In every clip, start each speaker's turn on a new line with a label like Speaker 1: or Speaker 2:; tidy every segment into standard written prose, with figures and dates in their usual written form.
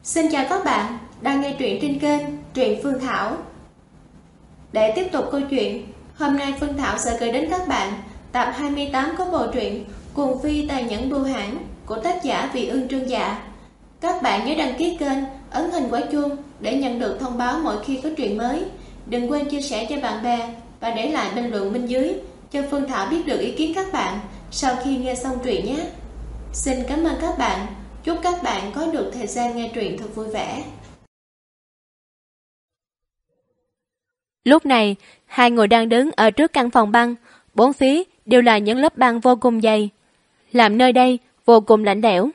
Speaker 1: Xin chào các bạn đang nghe truyện trên kênh Truyện Phương Thảo. Để tiếp tục câu chuyện, hôm nay Phương Thảo sẽ gửi đến các bạn tập 28 của bộ truyện Cuồng Phi Tàn Nhẫn Bưu Hãn của tác giả Vị Ương Trương Dạ. Các bạn nhớ đăng ký kênh, ấn hình quả chuông để nhận được thông báo mỗi khi có truyện mới. Đừng quên chia sẻ cho bạn bè và để lại bình luận bên dưới cho Phương Thảo biết được ý kiến các bạn sau khi nghe xong truyện nhé. Xin cảm ơn các bạn. Chúc các bạn có được thời gian nghe truyện thật vui vẻ.
Speaker 2: Lúc này, hai người đang đứng ở trước căn phòng băng, bốn phía đều là những lớp băng vô cùng dày, làm nơi đây vô cùng lạnh lẽo.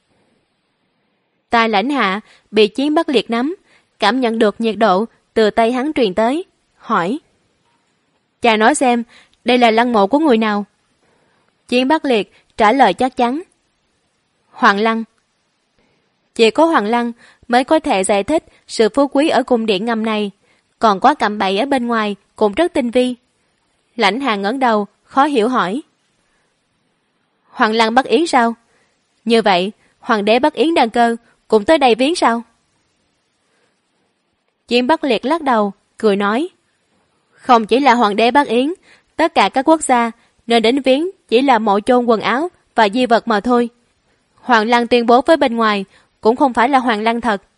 Speaker 2: Tai Lãnh Hạ bị Chiến Bắc Liệt nắm, cảm nhận được nhiệt độ từ tay hắn truyền tới, hỏi: "Cha nói xem, đây là lăng mộ của người nào?" Chiến Bắc Liệt trả lời chắc chắn: "Hoàng Lăng." Chỉ có Hoàng Lăng mới có thể giải thích sự phú quý ở cung điện ngầm này, còn có cạm bẫy ở bên ngoài cũng rất tinh vi. Lãnh Hà ngẩng đầu, khó hiểu hỏi: "Hoàng Lăng Bắc Yến sao? Như vậy, Hoàng đế Bắc Yến Đăng Cơ cũng tới đây viếng sao?" Chiến Bắc Liệt lắc đầu, cười nói: "Không chỉ là Hoàng đế Bắc Yến, tất cả các quốc gia nên đến viếng chỉ là mộ chôn quần áo và di vật mà thôi. Hoàng Lăng tuyên bố với bên ngoài cũng không phải là Hoàng Lăng thật."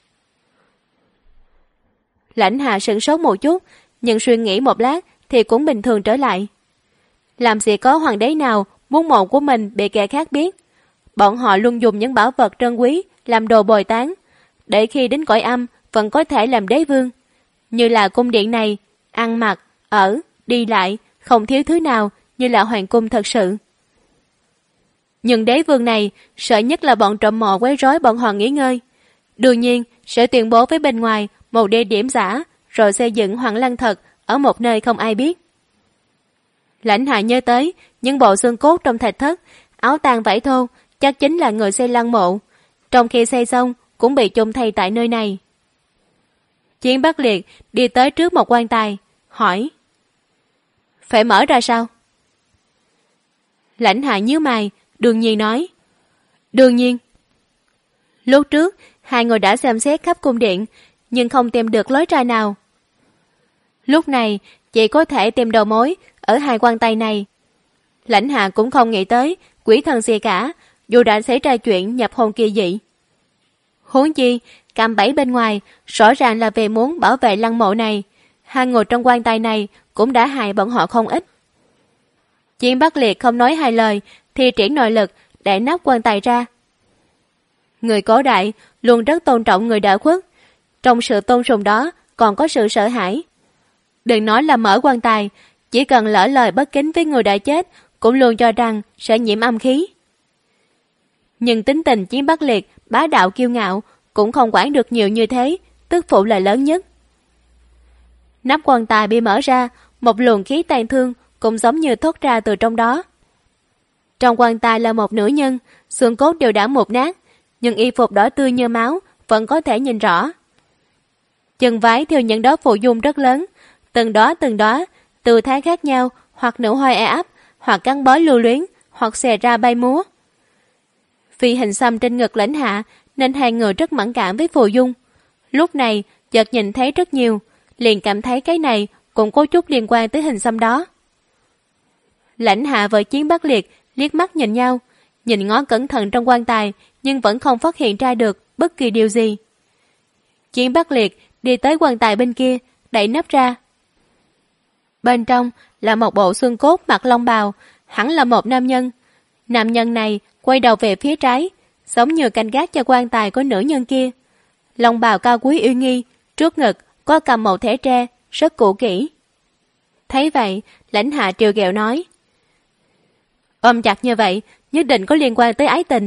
Speaker 2: Lãnh Hà sửng sốt một chút, nhưng suy nghĩ một lát thì cũng bình thường trở lại. Làm gì có hoàng đế nào muốn mộ của mình bị kẻ khác biết. Bọn họ luôn dùng những bảo vật trân quý làm đồ bồi tán, để khi đến cõi âm vẫn có thể làm đế vương. Như là cung điện này, ăn mặc, ở, đi lại, không thiếu thứ nào như là hoàng cung thật sự. Nhưng đế vương này sợ nhất là bọn trộm mộ quấy rối bọn họ nghỉ ngơi. Đương nhiên sẽ tuyên bố với bên ngoài một địa điểm giả, rồi xây dựng Hoàng Lăng thật ở một nơi không ai biết. Lãnh Hạ nhớ tới những bộ xương cốt trong thạch thất, áo tang vải thô, chắc chính là người xây lăng mộ. Trong khi xây xong cũng bị chôn thay tại nơi này. Chiến Bắc Liệt đi tới trước một quan tài, hỏi: "Phải mở ra sao?" Lãnh Hạ nhíu mày, đương nhiên nói: "Đương nhiên." Lúc trước hai người đã xem xét khắp cung điện, nhưng không tìm được lối ra nào. Lúc này chỉ có thể tìm đầu mối ở hai quan tài này. Lãnh Hạ cũng không nghĩ tới quỷ thần gì cả, dù đã xảy ra chuyện nhập hồn kỳ dị. Huống chi cạm bẫy bên ngoài rõ ràng là về muốn bảo vệ lăng mộ này. Hai người trong quan tài này cũng đã hại bọn họ không ít. Chiến Bắc Liệt không nói hai lời thì triển nội lực để nắp quan tài ra. Người cổ đại luôn rất tôn trọng người đã khuất, trong sự tôn sùng đó còn có sự sợ hãi. Đừng nói là mở quan tài, chỉ cần lỡ lời bất kính với người đã chết cũng luôn cho rằng sẽ nhiễm âm khí. Nhưng tính tình Chiến Bắc Liệt bá đạo kiêu ngạo cũng không quản được nhiều như thế, tức phụ là lớn nhất. Nắp quan tài bị mở ra, một luồng khí tàn thương cũng giống như thoát ra từ trong đó. Trong quan tài là một nữ nhân, xương cốt đều đã mục nát, nhưng y phục đỏ tươi như máu vẫn có thể nhìn rõ. Chân váy theo những đó phụ dung rất lớn, từng đó, tư thái khác nhau, hoặc nở hoa e ấp, hoặc gắn bó lưu luyến, hoặc xòe ra bay múa. Vì hình xăm trên ngực Lãnh Hạ nên hai người rất mẫn cảm với phụ dung. Lúc này chợt nhìn thấy rất nhiều, liền cảm thấy cái này cũng có chút liên quan tới hình xăm đó. Lãnh Hạ và Chiến Bắc Liệt liếc mắt nhìn nhau, nhìn ngó cẩn thận trong quan tài nhưng vẫn không phát hiện ra được bất kỳ điều gì. Chiến Bắc Liệt đi tới quan tài bên kia, đẩy nắp ra. Bên trong là một bộ xương cốt mặc long bào, hẳn là một nam nhân. Nam nhân này quay đầu về phía trái, giống như canh gác cho quan tài của nữ nhân kia. Long bào cao quý uy nghi, trước ngực có cầm một thẻ tre, rất cũ kỹ. Thấy vậy, Lãnh Hạ trêu ghẹo nói: "Ôm chặt như vậy, nhất định có liên quan tới ái tình."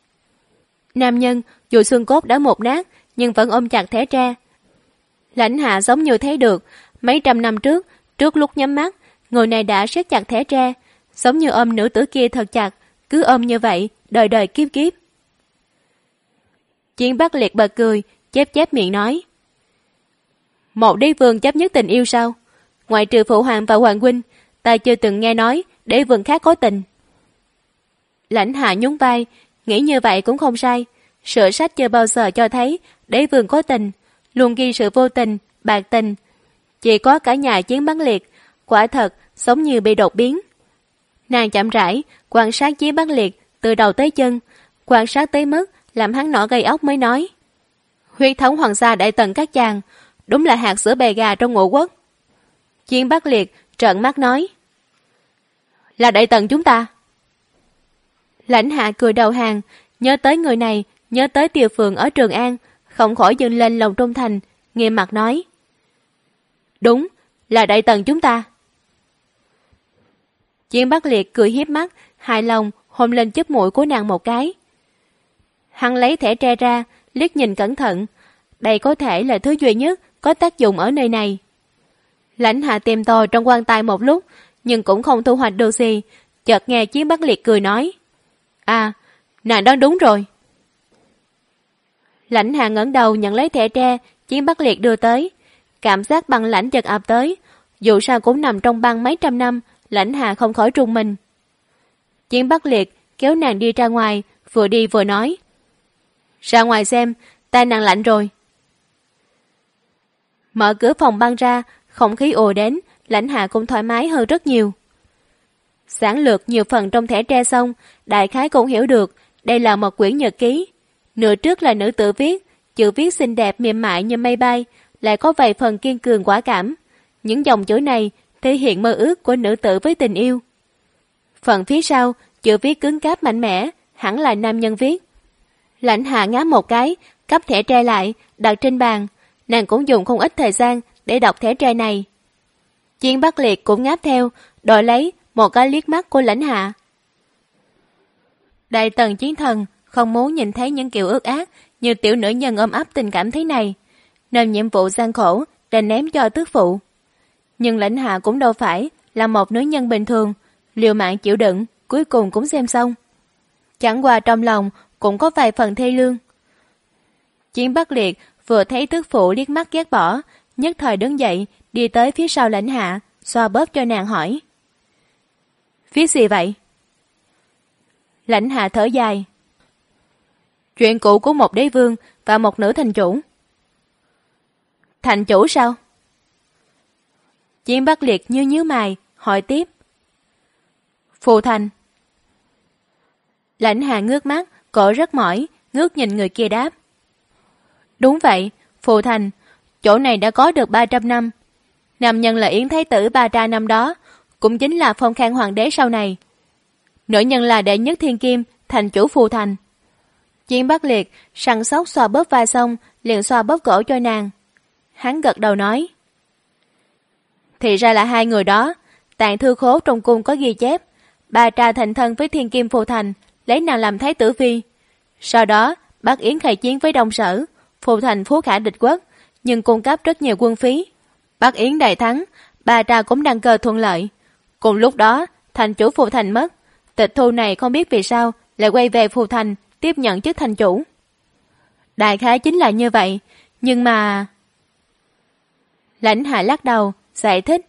Speaker 2: Nam nhân dù xương cốt đã mục nát nhưng vẫn ôm chặt thẻ tre. Lãnh Hạ giống như thấy được mấy trăm năm trước lúc nhắm mắt, người này đã siết chặt thẻ tre, giống như ôm nữ tử kia thật chặt, cứ ôm như vậy đời đời kiếp kiếp. Chiến Bắc Liệt bật cười, chép miệng nói: "Một đế vương chấp nhất tình yêu sao? Ngoại trừ phụ hoàng và hoàng huynh, ta chưa từng nghe nói đế vương khác có tình." Lãnh Hạ nhún vai, nghĩ như vậy cũng không sai. Sử sách chưa bao giờ cho thấy đế vương có tình, luôn ghi sự vô tình, bạc tình. Chỉ có cả nhà Chiến Bắc Liệt, quả thật giống như bị đột biến. Nàng chậm rãi quan sát Chiến Bắc Liệt từ đầu tới chân, quan sát tới mức làm hắn nỏ gây óc mới nói: huyết thống hoàng gia đại tần các chàng, đúng là hạt sữa bề gà trong ngũ quốc. Chiến Bắc Liệt trợn mắt nói: là đại tần chúng ta. Lãnh Hạ cười đầu hàng, nhớ tới người này, nhớ tới Tiều Phượng ở Trường An, không khỏi dâng lên lòng trung thành, nghiêm mặt nói: đúng, là đại tần chúng ta. Chiến Bắc Liệt cười hiếp mắt, hài lòng hôn lên chóp mũi của nàng một cái. Hắn lấy thẻ tre ra, liếc nhìn cẩn thận. Đây có thể là thứ duy nhất có tác dụng ở nơi này. Lãnh Hạ tìm tòi trong quan tài một lúc, nhưng cũng không thu hoạch được gì. Chợt nghe Chiến Bắc Liệt cười nói: à, nàng đoán đúng rồi. Lãnh Hạ ngẩng đầu nhận lấy thẻ tre Chiến Bắc Liệt đưa tới. Cảm giác băng lãnh chợt ập tới. Dù sao cũng nằm trong băng mấy trăm năm, Lãnh Hạ không khỏi rùng mình. Chiến Bắc Liệt kéo nàng đi ra ngoài, vừa đi vừa nói: ra ngoài xem, tay nàng lạnh rồi. Mở cửa phòng băng ra, không khí ùa đến, Lãnh Hạ cũng thoải mái hơn rất nhiều. Giảng lược nhiều phần trong thẻ tre xong, đại khái cũng hiểu được đây là một quyển nhật ký. Nửa trước là nữ tử viết, chữ viết xinh đẹp mềm mại như mây bay, lại có vài phần kiên cường quả cảm. Những dòng chữ này thể hiện mơ ước của nữ tử với tình yêu. Phần phía sau, chữ viết cứng cáp mạnh mẽ, hẳn là nam nhân viết. Lãnh Hạ ngáp một cái, cắp thẻ tre lại, đặt trên bàn. Nàng cũng dùng không ít thời gian để đọc thẻ tre này. Chiến Bắc Liệt cũng ngáp theo, đòi lấy một cái liếc mắt của Lãnh Hạ. Đại tần chiến thần không muốn nhìn thấy những kiểu ước ác như tiểu nữ nhân ôm ấp tình cảm thế này, nên nhiệm vụ gian khổ đành ném cho tước phụ. Nhưng Lãnh Hạ cũng đâu phải là một nữ nhân bình thường, liều mạng chịu đựng, cuối cùng cũng xem xong. Chẳng qua trong lòng cũng có vài phần thê lương. Chiến Bắc Liệt vừa thấy tước phụ liếc mắt ghét bỏ, nhất thời đứng dậy đi tới phía sau Lãnh Hạ, xoa bóp cho nàng hỏi: viết gì vậy? Lãnh Hạ thở dài: chuyện cũ của một đế vương và một nữ thành chủ. Thành chủ sao? Chiến Bắc Liệt nhíu mày hỏi tiếp: phù thành. Lãnh Hạ ngước mắt, cổ rất mỏi, ngước nhìn người kia đáp: đúng vậy, phù thành. Chỗ này đã có được 300 năm. Nam nhân là Yến Thái Tử Ba Tra năm đó, cũng chính là Phong Khang Hoàng đế sau này. Nữ nhân là đệ nhất thiên kim, thành chủ phù thành. Chiến Bắc Liệt săn sóc xoa bóp vai xong, liền xoa bóp cổ cho nàng. Hắn gật đầu nói: thì ra là hai người đó. Tạng thư khố trong cung có ghi chép, Ba Tra thành thân với thiên kim phù thành, lấy nàng làm thái tử phi. Sau đó Bắc Yến khai chiến với Đông Sở, phù thành phú khả địch quốc, nhưng cung cấp rất nhiều quân phí. Bắc Yến đại thắng, Ba Tra cũng đăng cơ thuận lợi. Cùng lúc đó thành chủ phù thành mất, Tịch Thu này không biết vì sao lại quay về phù thành tiếp nhận chức thành chủ. Đại khái chính là như vậy, nhưng mà... Lãnh Hạ lắc đầu, giải thích: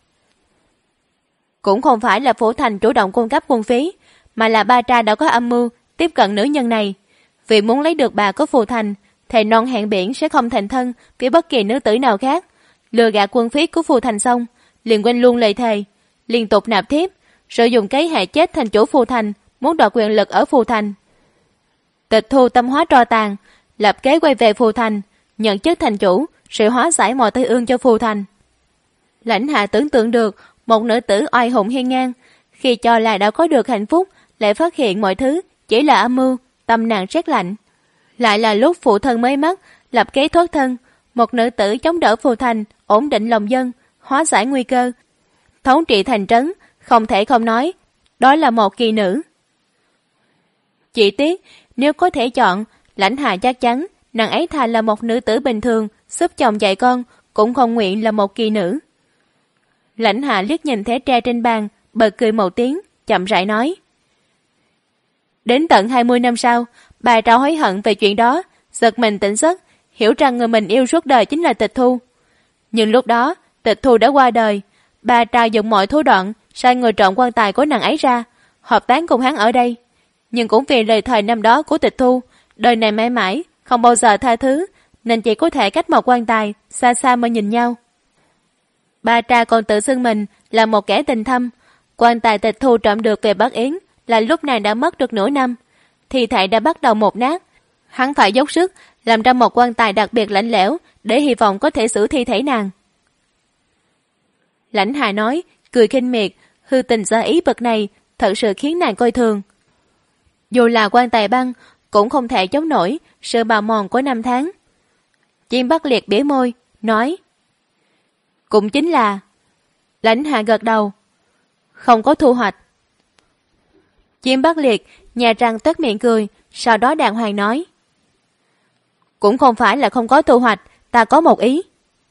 Speaker 2: cũng không phải là phù thành chủ động cung cấp quân phí, mà là Ba Tra đã có âm mưu tiếp cận nữ nhân này. Vì muốn lấy được bà của phù thành, thề non hẹn biển sẽ không thành thân với bất kỳ nữ tử nào khác. Lừa gạt quân phí của phù thành xong, liền quên luôn lời thề, liên tục nạp thiếp, rồi dùng kế hại chết thành chủ phù thành, muốn đoạt quyền lực ở phù thành. Tịch Thu tâm hóa tro tàn, lập kế quay về phù thành, nhận chức thành chủ, sẽ hóa giải mọi tai ương cho phù thành. Lãnh Hạ tưởng tượng được một nữ tử oai hùng hiên ngang, khi cho là đã có được hạnh phúc, lại phát hiện mọi thứ chỉ là âm mưu, tâm nàng rét lạnh. Lại là lúc phụ thân mới mất, lập kế thoát thân, một nữ tử chống đỡ phù thành, ổn định lòng dân, hóa giải nguy cơ, thống trị thành trấn, không thể không nói, đó là một kỳ nữ. Chỉ tiếc, nếu có thể chọn, Lãnh Hạ chắc chắn nàng ấy thà là một nữ tử bình thường, giúp chồng dạy con, cũng không nguyện là một kỳ nữ. Lãnh Hạ liếc nhìn thẻ tre trên bàn, bật cười một tiếng, chậm rãi nói: đến tận 20 năm sau, bà Tra hối hận về chuyện đó, giật mình tỉnh giấc, hiểu rằng người mình yêu suốt đời chính là Tịch Thu. Nhưng lúc đó, Tịch Thu đã qua đời, bà Tra dùng mọi thủ đoạn sai người trộm quan tài của nàng ấy ra, hợp tán cùng hắn ở đây. Nhưng cũng vì lời thề năm đó của Tịch Thu, đời này mãi mãi không bao giờ tha thứ, nên chỉ có thể cách một quan tài xa xa mà nhìn nhau. Ba Tra còn tự xưng mình là một kẻ tình thâm. Quan tài tịch thu trộm được về Bắc Yến là lúc này đã mất được nửa năm, thi thể đã bắt đầu mục nát. Hắn phải dốc sức làm ra một quan tài đặc biệt lạnh lẽo để hy vọng có thể xử thi thể nàng. Lãnh Hà nói, cười khinh miệt, hư tình giả ý bậc này thật sự khiến nàng coi thường. Dù là quan tài băng cũng không thể chống nổi sự bào mòn của năm tháng. Chim Bắc Liệt bĩu môi, nói, cũng chính là. Lãnh Hà gật đầu, không có thu hoạch. Chim Bắc Liệt nhà răng tất miệng cười, sau đó đàng hoàng nói, cũng không phải là không có thu hoạch, ta có một ý.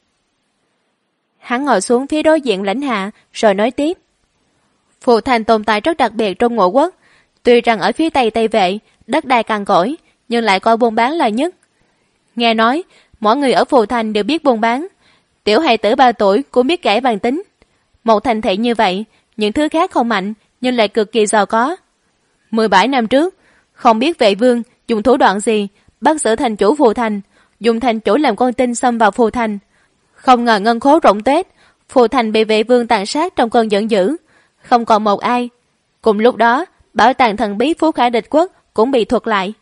Speaker 2: Hắn ngồi xuống phía đối diện Lãnh Hạ rồi nói tiếp, Phù Thành tồn tại rất đặc biệt trong Ngũ Quốc. Tuy rằng ở phía Tây Tây Vệ đất đai cằn cỗi, nhưng lại coi buôn bán là nhất. Nghe nói mỗi người ở Phù Thành đều biết buôn bán. Tiểu hài tử 3 tuổi cũng biết kể bàn tính. Một thành thị như vậy, những thứ khác không mạnh nhưng lại cực kỳ giàu có. 17 năm trước, không biết Vệ Vương dùng thủ đoạn gì bắt giữ thành chủ Phù Thành, dùng thành chủ làm con tin xâm vào Phù Thành. Không ngờ ngân khố rỗng tuếch, Phù Thành bị Vệ Vương tàn sát trong cơn giận dữ, không còn một ai. Cùng lúc đó, bảo tàng thần bí Phú Khả Địch Quốc cũng bị thuật lại.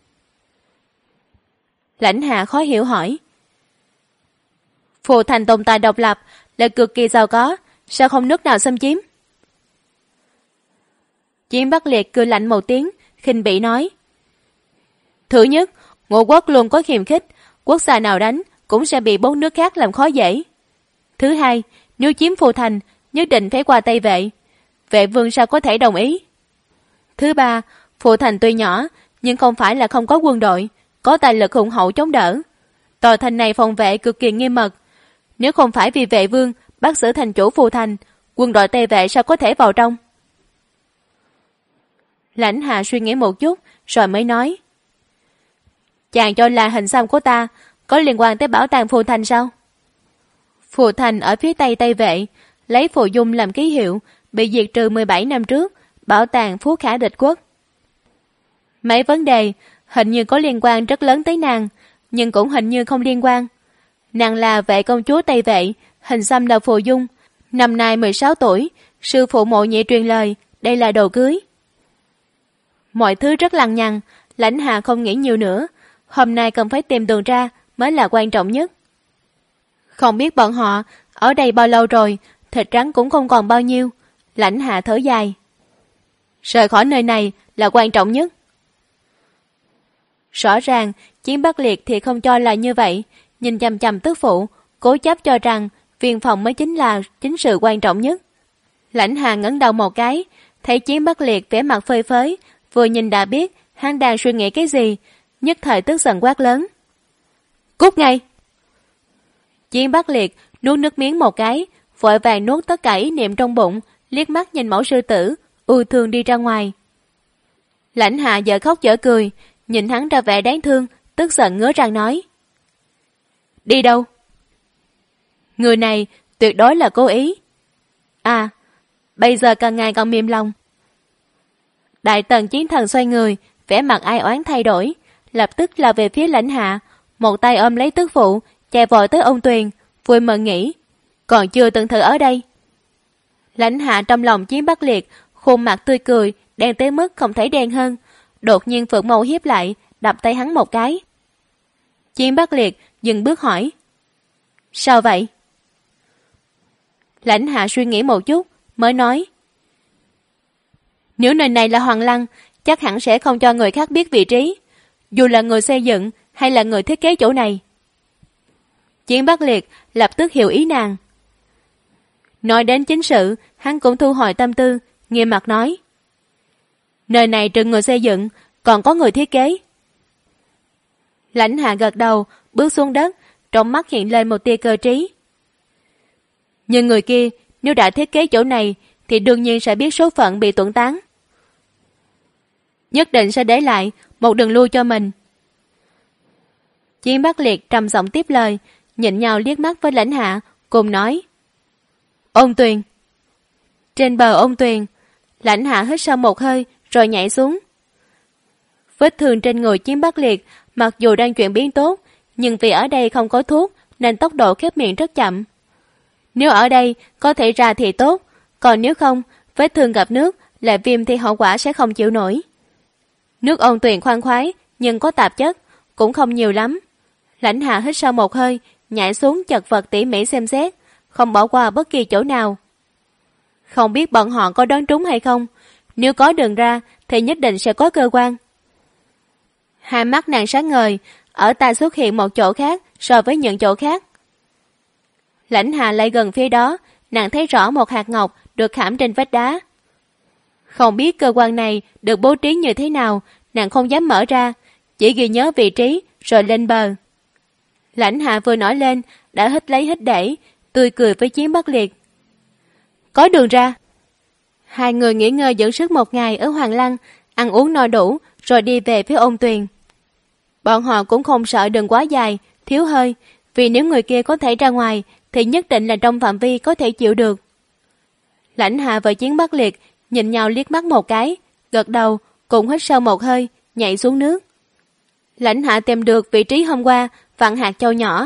Speaker 2: Lãnh Hạ khó hiểu hỏi, Phù Thành tồn tại độc lập là cực kỳ giàu có, sao không nước nào xâm chiếm? Chim Bắc Liệt cười lạnh một tiếng, khinh bỉ nói, thứ nhất, Ngũ Quốc luôn có khiêu khích, quốc gia nào đánh cũng sẽ bị 4 nước khác làm khó dễ. Thứ hai, nếu chiếm Phù Thành nhất định phải qua Tây Vệ, Vệ Vương sao có thể đồng ý? Thứ ba, Phù Thành tuy nhỏ nhưng không phải là không có quân đội, có tài lực hùng hậu chống đỡ. Tòa thành này phòng vệ cực kỳ nghiêm mật, nếu không phải vì Vệ Vương bắt giữ thành chủ Phù Thành, quân đội Tây Vệ sao có thể vào trong? Lãnh Hạ suy nghĩ một chút rồi mới nói, chàng cho là hình xăm của ta có liên quan tới bảo tàng Phù Thành sao? Phù Thành ở phía Tây Tây Vệ, lấy phù dung làm ký hiệu, bị diệt trừ 17 năm trước, bảo tàng Phú Khả Địch Quốc. Mấy vấn đề hình như có liên quan rất lớn tới nàng, nhưng cũng hình như không liên quan. Nàng là Vệ công chúa Tây Vệ, hình xăm là phù dung, năm nay 16 tuổi, sư phụ Mộ Nhị truyền lời, đây là đồ cưới. Mọi thứ rất lằng nhằng, Lãnh Hạ không nghĩ nhiều nữa, hôm nay cần phải tìm đường ra mới là quan trọng nhất. Không biết bọn họ ở đây bao lâu rồi, thịt rắn cũng không còn bao nhiêu. Lãnh Hạ thở dài, rời khỏi nơi này là quan trọng nhất. Rõ ràng Chiến Bắc Liệt thì không cho là như vậy, nhìn chằm chằm tức phụ, cố chấp cho rằng viên phòng mới chính là chính sự quan trọng nhất. Lãnh Hạ ngẩng đầu một cái, thấy Chiến Bắc Liệt vẻ mặt phơi phới, vừa nhìn đã biết hắn đang suy nghĩ cái gì, nhất thời tức giận quát lớn, cút ngay. Chiến Bắc Liệt nuốt nước miếng một cái, vội vàng nuốt tất cả ý niệm trong bụng, liếc mắt nhìn mẫu sư tử, ưu thương đi ra ngoài. Lãnh Hạ dở khóc dở cười, nhìn hắn ra vẻ đáng thương, tức giận ngứa răng nói, đi đâu? Người này tuyệt đối là cố ý. À, bây giờ càng ngày càng mềm lòng. Đại tần chiến thần xoay người, vẻ mặt ai oán thay đổi, lập tức là về phía Lãnh Hạ, một tay ôm lấy tức phụ, chạy vội tới ông Tuyền, vui mừng nghĩ, còn chưa từng thử ở đây. Lãnh Hạ trong lòng Chiến Bắc Liệt, khuôn mặt tươi cười, đen tới mức không thấy đen hơn, đột nhiên phượng mâu hiếp lại, đập tay hắn một cái. Chiến Bắc Liệt dừng bước hỏi, sao vậy? Lãnh Hạ suy nghĩ một chút, mới nói, nếu nơi này là Hoàng Lăng, chắc hẳn sẽ không cho người khác biết vị trí, dù là người xây dựng hay là người thiết kế chỗ này. Chiến Bắc Liệt lập tức hiểu ý nàng. Nói đến chính sự, hắn cũng thu hồi tâm tư, nghiêm mặt nói, nơi này trừ người xây dựng, còn có người thiết kế. Lãnh Hạ gật đầu, bước xuống đất, trong mắt hiện lên một tia cơ trí. Nhưng người kia, nếu đã thiết kế chỗ này, thì đương nhiên sẽ biết số phận bị tuẫn tán. Nhất định sẽ để lại một đường lui cho mình. Chiến Bắc Liệt trầm giọng tiếp lời, nhìn nhau liếc mắt với Lãnh Hạ, cùng nói, Ôn Tuyền. Trên bờ Ôn Tuyền, Lãnh Hạ hít sâu một hơi rồi nhảy xuống. Vết thương trên người Chiến Bắc Liệt mặc dù đang chuyển biến tốt, nhưng vì ở đây không có thuốc nên tốc độ khép miệng rất chậm. Nếu ở đây có thể ra thì tốt, còn nếu không, vết thương gặp nước lại viêm thì hậu quả sẽ không chịu nổi. Nước ôn tuyền khoan khoái nhưng có tạp chất, cũng không nhiều lắm. Lãnh Hạ hít sâu một hơi, nhảy xuống chật vật tỉ mỉ xem xét, không bỏ qua bất kỳ chỗ nào. Không biết bọn họ có đoán trúng hay không, nếu có đường ra thì nhất định sẽ có cơ quan. Hai mắt nàng sáng ngời, ở tai xuất hiện một chỗ khác so với những chỗ khác. Lãnh Hạ lại gần phía đó, nàng thấy rõ một hạt ngọc được khảm trên vách đá. Không biết cơ quan này được bố trí như thế nào, nàng không dám mở ra, chỉ ghi nhớ vị trí rồi lên bờ. Lãnh Hạ vừa nổi lên đã hít lấy hít để, tươi cười với Chiến Bắc Liệt. Có đường ra. Hai người nghỉ ngơi dưỡng sức một ngày ở Hoàng Lăng, ăn uống no đủ rồi đi về phía ôn tuyền. Bọn họ cũng không sợ đường quá dài, thiếu hơi, vì nếu người kia có thể ra ngoài thì nhất định là trong phạm vi có thể chịu được. Lãnh Hạ và Chiến Bắc Liệt nhìn nhau liếc mắt một cái, gật đầu, cùng hít sâu một hơi, nhảy xuống nước. Lãnh Hạ tìm được vị trí hôm qua vặn hạt châu nhỏ.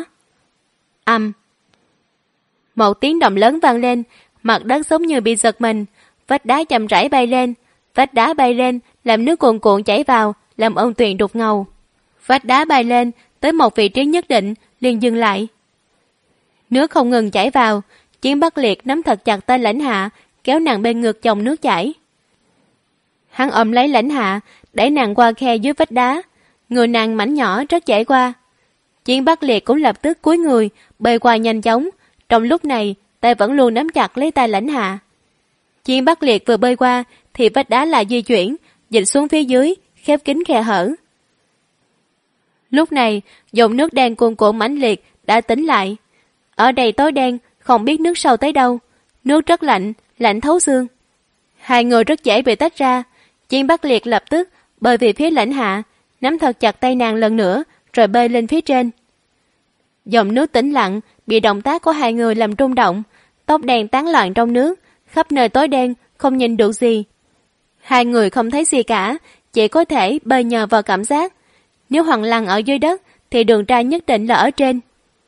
Speaker 2: Một tiếng động lớn vang lên, mặt đất giống như bị giật mình, vách đá chậm rãi bay lên, vách đá bay lên làm nước cuồn cuộn chảy vào, làm ôn tuyền đục ngầu. Vách đá bay lên tới một vị trí nhất định liền dừng lại. Nước không ngừng chảy vào, Chiến Bắc Liệt nắm thật chặt tay Lãnh Hạ, kéo nàng bên ngược dòng nước chảy. Hắn ôm lấy Lãnh Hạ, đẩy nàng qua khe dưới vách đá, người nàng mảnh nhỏ rất dễ qua. Chiến Bắc Liệt cũng lập tức cúi người, bơi qua nhanh chóng, trong lúc này tay vẫn luôn nắm chặt lấy tay Lãnh Hạ. Chiến Bắc Liệt vừa bơi qua thì vách đá lại di chuyển, dịch xuống phía dưới, khép kín khe hở. Lúc này, dòng nước đen cuồn cuộn mãnh liệt đã tỉnh lại. Ở đây tối đen, không biết nước sâu tới đâu, nước rất lạnh, lạnh thấu xương. Hai người rất dễ bị tách ra. Chiến Bắc Liệt lập tức bơi về phía Lãnh Hạ, nắm thật chặt tay nàng lần nữa, rồi bơi lên phía trên. Dòng nước tĩnh lặng bị động tác của hai người làm rung động, tóc đen tán loạn trong nước, khắp nơi tối đen, không nhìn được gì. Hai người không thấy gì cả, chỉ có thể bơi nhờ vào cảm giác. Nếu Hoàng Lăng ở dưới đất thì đường ra nhất định là ở trên.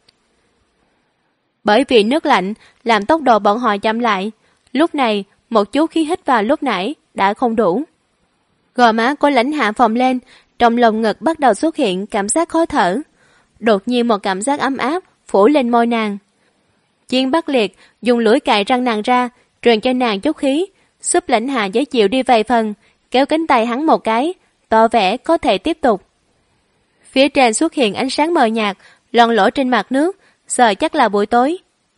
Speaker 2: Bởi vì nước lạnh làm tốc độ bọn họ chậm lại, lúc này một chút khí hít vào lúc nãy đã không đủ. Gò má của Lãnh Hạ phồng lên, trong lồng ngực bắt đầu xuất hiện cảm giác khó thở. Đột nhiên một cảm giác ấm áp phủ lên môi nàng. Chiến Bắc Liệt dùng lưỡi cạy răng nàng ra, truyền cho nàng chút khí, giúp Lãnh Hạ dễ chịu đi vài phần, kéo cánh tay hắn một cái, tỏ vẻ có thể tiếp tục. Phía trên xuất hiện ánh sáng mờ nhạt, lon lỗ trên mặt nước, giờ chắc là buổi tối.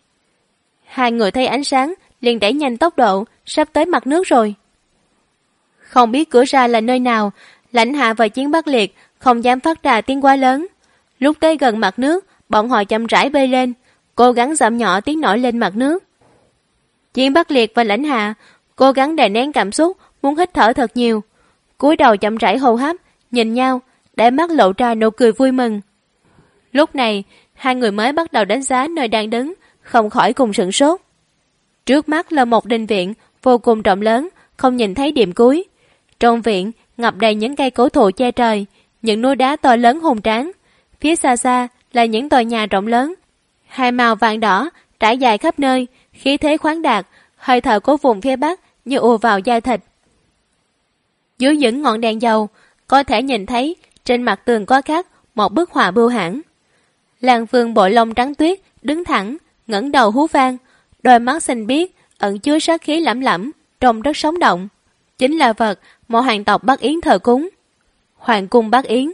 Speaker 2: Hai người thấy ánh sáng, liền đẩy nhanh tốc độ, sắp tới mặt nước rồi. Không biết cửa ra là nơi nào, Lãnh Hạ và Chiến Bắc Liệt không dám phát ra tiếng quá lớn. Lúc tới gần mặt nước, bọn họ chậm rãi bơi lên, cố gắng giảm nhỏ tiếng nổi lên mặt nước. Chiến Bắc Liệt và Lãnh Hạ cố gắng đè nén cảm xúc, muốn hít thở thật nhiều. Cúi đầu chậm rãi hô hấp, nhìn nhau, để mắt lộ ra nụ cười vui mừng. Lúc này, hai người mới bắt đầu đánh giá nơi đang đứng, không khỏi cùng sửng sốt. Trước mắt là một đình viện vô cùng rộng lớn, không nhìn thấy điểm cuối. Trong viện ngập đầy những cây cổ thụ che trời, những núi đá to lớn hùng tráng. Phía xa xa là những tòa nhà rộng lớn, hai màu vàng đỏ trải dài khắp nơi, khí thế khoáng đạt, hơi thở của vùng phía bắc như ùa vào da thịt. Dưới những ngọn đèn dầu, có thể nhìn thấy trên mặt tường có khắc một bức họa bưu hãn. Lan Vương bộ lông trắng tuyết đứng thẳng, ngẩng đầu hú vang, đôi mắt xanh biếc ẩn chứa sát khí lẫm lẫm, trông rất sống động. Chính là vật một hoàng tộc Bắc Yến thờ cúng, Hoàng cung Bắc Yến.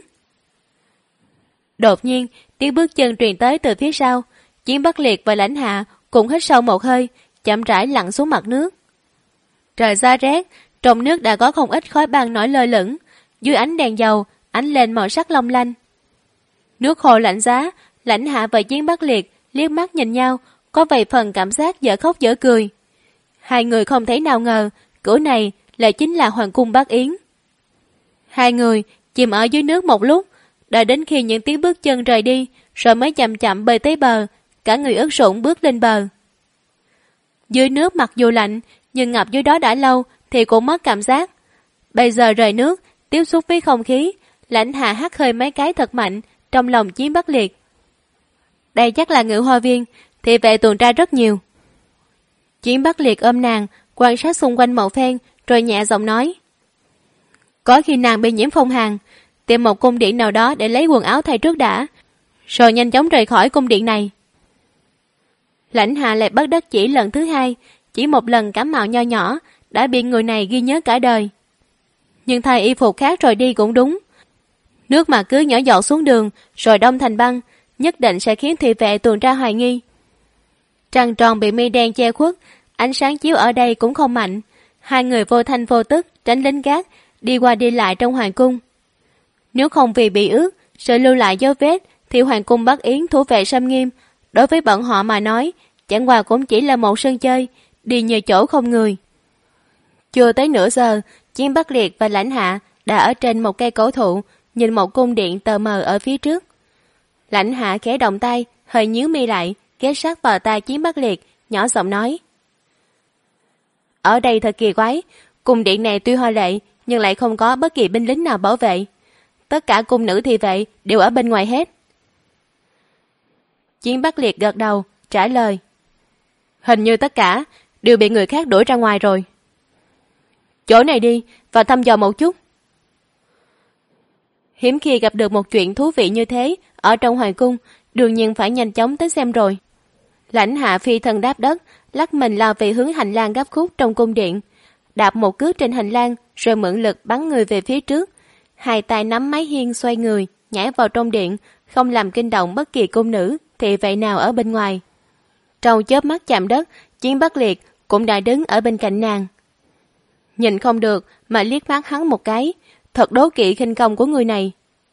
Speaker 2: Đột nhiên, tiếng bước chân truyền tới từ phía sau. Chiến Bắc Liệt và Lãnh Hạ cùng hít sâu một hơi, chậm rãi lặn xuống mặt nước. Trời ra rét, trong nước đã có không ít khói băng nổi lơ lửng, dưới ánh đèn dầu ánh lên màu sắc long lanh. Nước hồ lạnh giá, Lãnh Hạ và Chiến Bắc Liệt liếc mắt nhìn nhau, có vài phần cảm giác dở khóc dở cười. Hai người không thể nào ngờ, cửa này lại chính là Hoàng cung Bắc Yến. Hai người chìm ở dưới nước một lúc, đợi đến khi những tiếng bước chân rời đi, rồi mới chậm chậm bơi tới bờ, cả người ướt sũng bước lên bờ. Dưới nước mặc dù lạnh, nhưng ngập dưới đó đã lâu thì cũng mất cảm giác. Bây giờ rời nước, tiếp xúc với không khí, Lãnh Hạ hắt hơi mấy cái thật mạnh, trong lòng Chiến Bắc Liệt. Đây chắc là Ngự Hoa Viên, thị vệ tuần tra rất nhiều. Chiến Bắc Liệt ôm nàng, quan sát xung quanh một phen, rồi nhẹ giọng nói. Có khi nàng bị nhiễm phong hàn, tìm một cung điện nào đó để lấy quần áo thay trước đã, rồi nhanh chóng rời khỏi cung điện này. Lãnh Hạ lại bất đắc chỉ lần thứ hai, chỉ một lần cảm mạo nho nhỏ, đã bị người này ghi nhớ cả đời. Nhưng thay y phục khác rồi đi cũng đúng. Nước mà cứ nhỏ giọt xuống đường, rồi đông thành băng, nhất định sẽ khiến thị vệ tuần tra hoài nghi. Trăng tròn bị mây đen che khuất, ánh sáng chiếu ở đây cũng không mạnh. Hai người vô thanh vô tức tránh lính gác, đi qua đi lại trong hoàng cung. Nếu không vì bị ướt, sợ lưu lại dấu vết, thì hoàng cung Bắc Yến thủ vệ xâm nghiêm. Đối với bọn họ mà nói, chẳng qua cũng chỉ là một sân chơi, đi nhiều chỗ không người. Chưa tới nửa giờ, Chiến Bắc Liệt và Lãnh Hạ đã ở trên một cây cổ thụ, nhìn một cung điện tờ mờ ở phía trước. Lãnh Hạ khẽ động tay, hơi nhíu mi lại, ghé sát vào tai Chiến Bắc Liệt, nhỏ giọng nói. Ở đây thật kỳ quái, cung điện này tuy hoa lệ, nhưng lại không có bất kỳ binh lính nào bảo vệ. Tất cả cung nữ thị vệ đều ở bên ngoài hết. Chiến Bắc Liệt gật đầu, trả lời. Hình như tất cả đều bị người khác đuổi ra ngoài rồi. Chỗ này đi, và thăm dò một chút. Hiếm khi gặp được một chuyện thú vị như thế ở trong hoàng cung, đương nhiên phải nhanh chóng tới xem rồi. Lãnh Hạ phi thân đáp đất, lắc mình lao về hướng hành lang gấp khúc trong cung điện, đạp một cước trên hành lang, rồi mượn lực bắn người về phía trước. Hai tay nắm mái hiên xoay người, nhảy vào trong điện, không làm kinh động bất kỳ cung nữ, thị vệ nào ở bên ngoài. Trong chớp mắt chạm đất, Chiến Bắc Liệt cũng đã đứng ở bên cạnh nàng. Nhìn không được mà liếc mắt hắn một cái, thật đố kỵ khinh công của người này.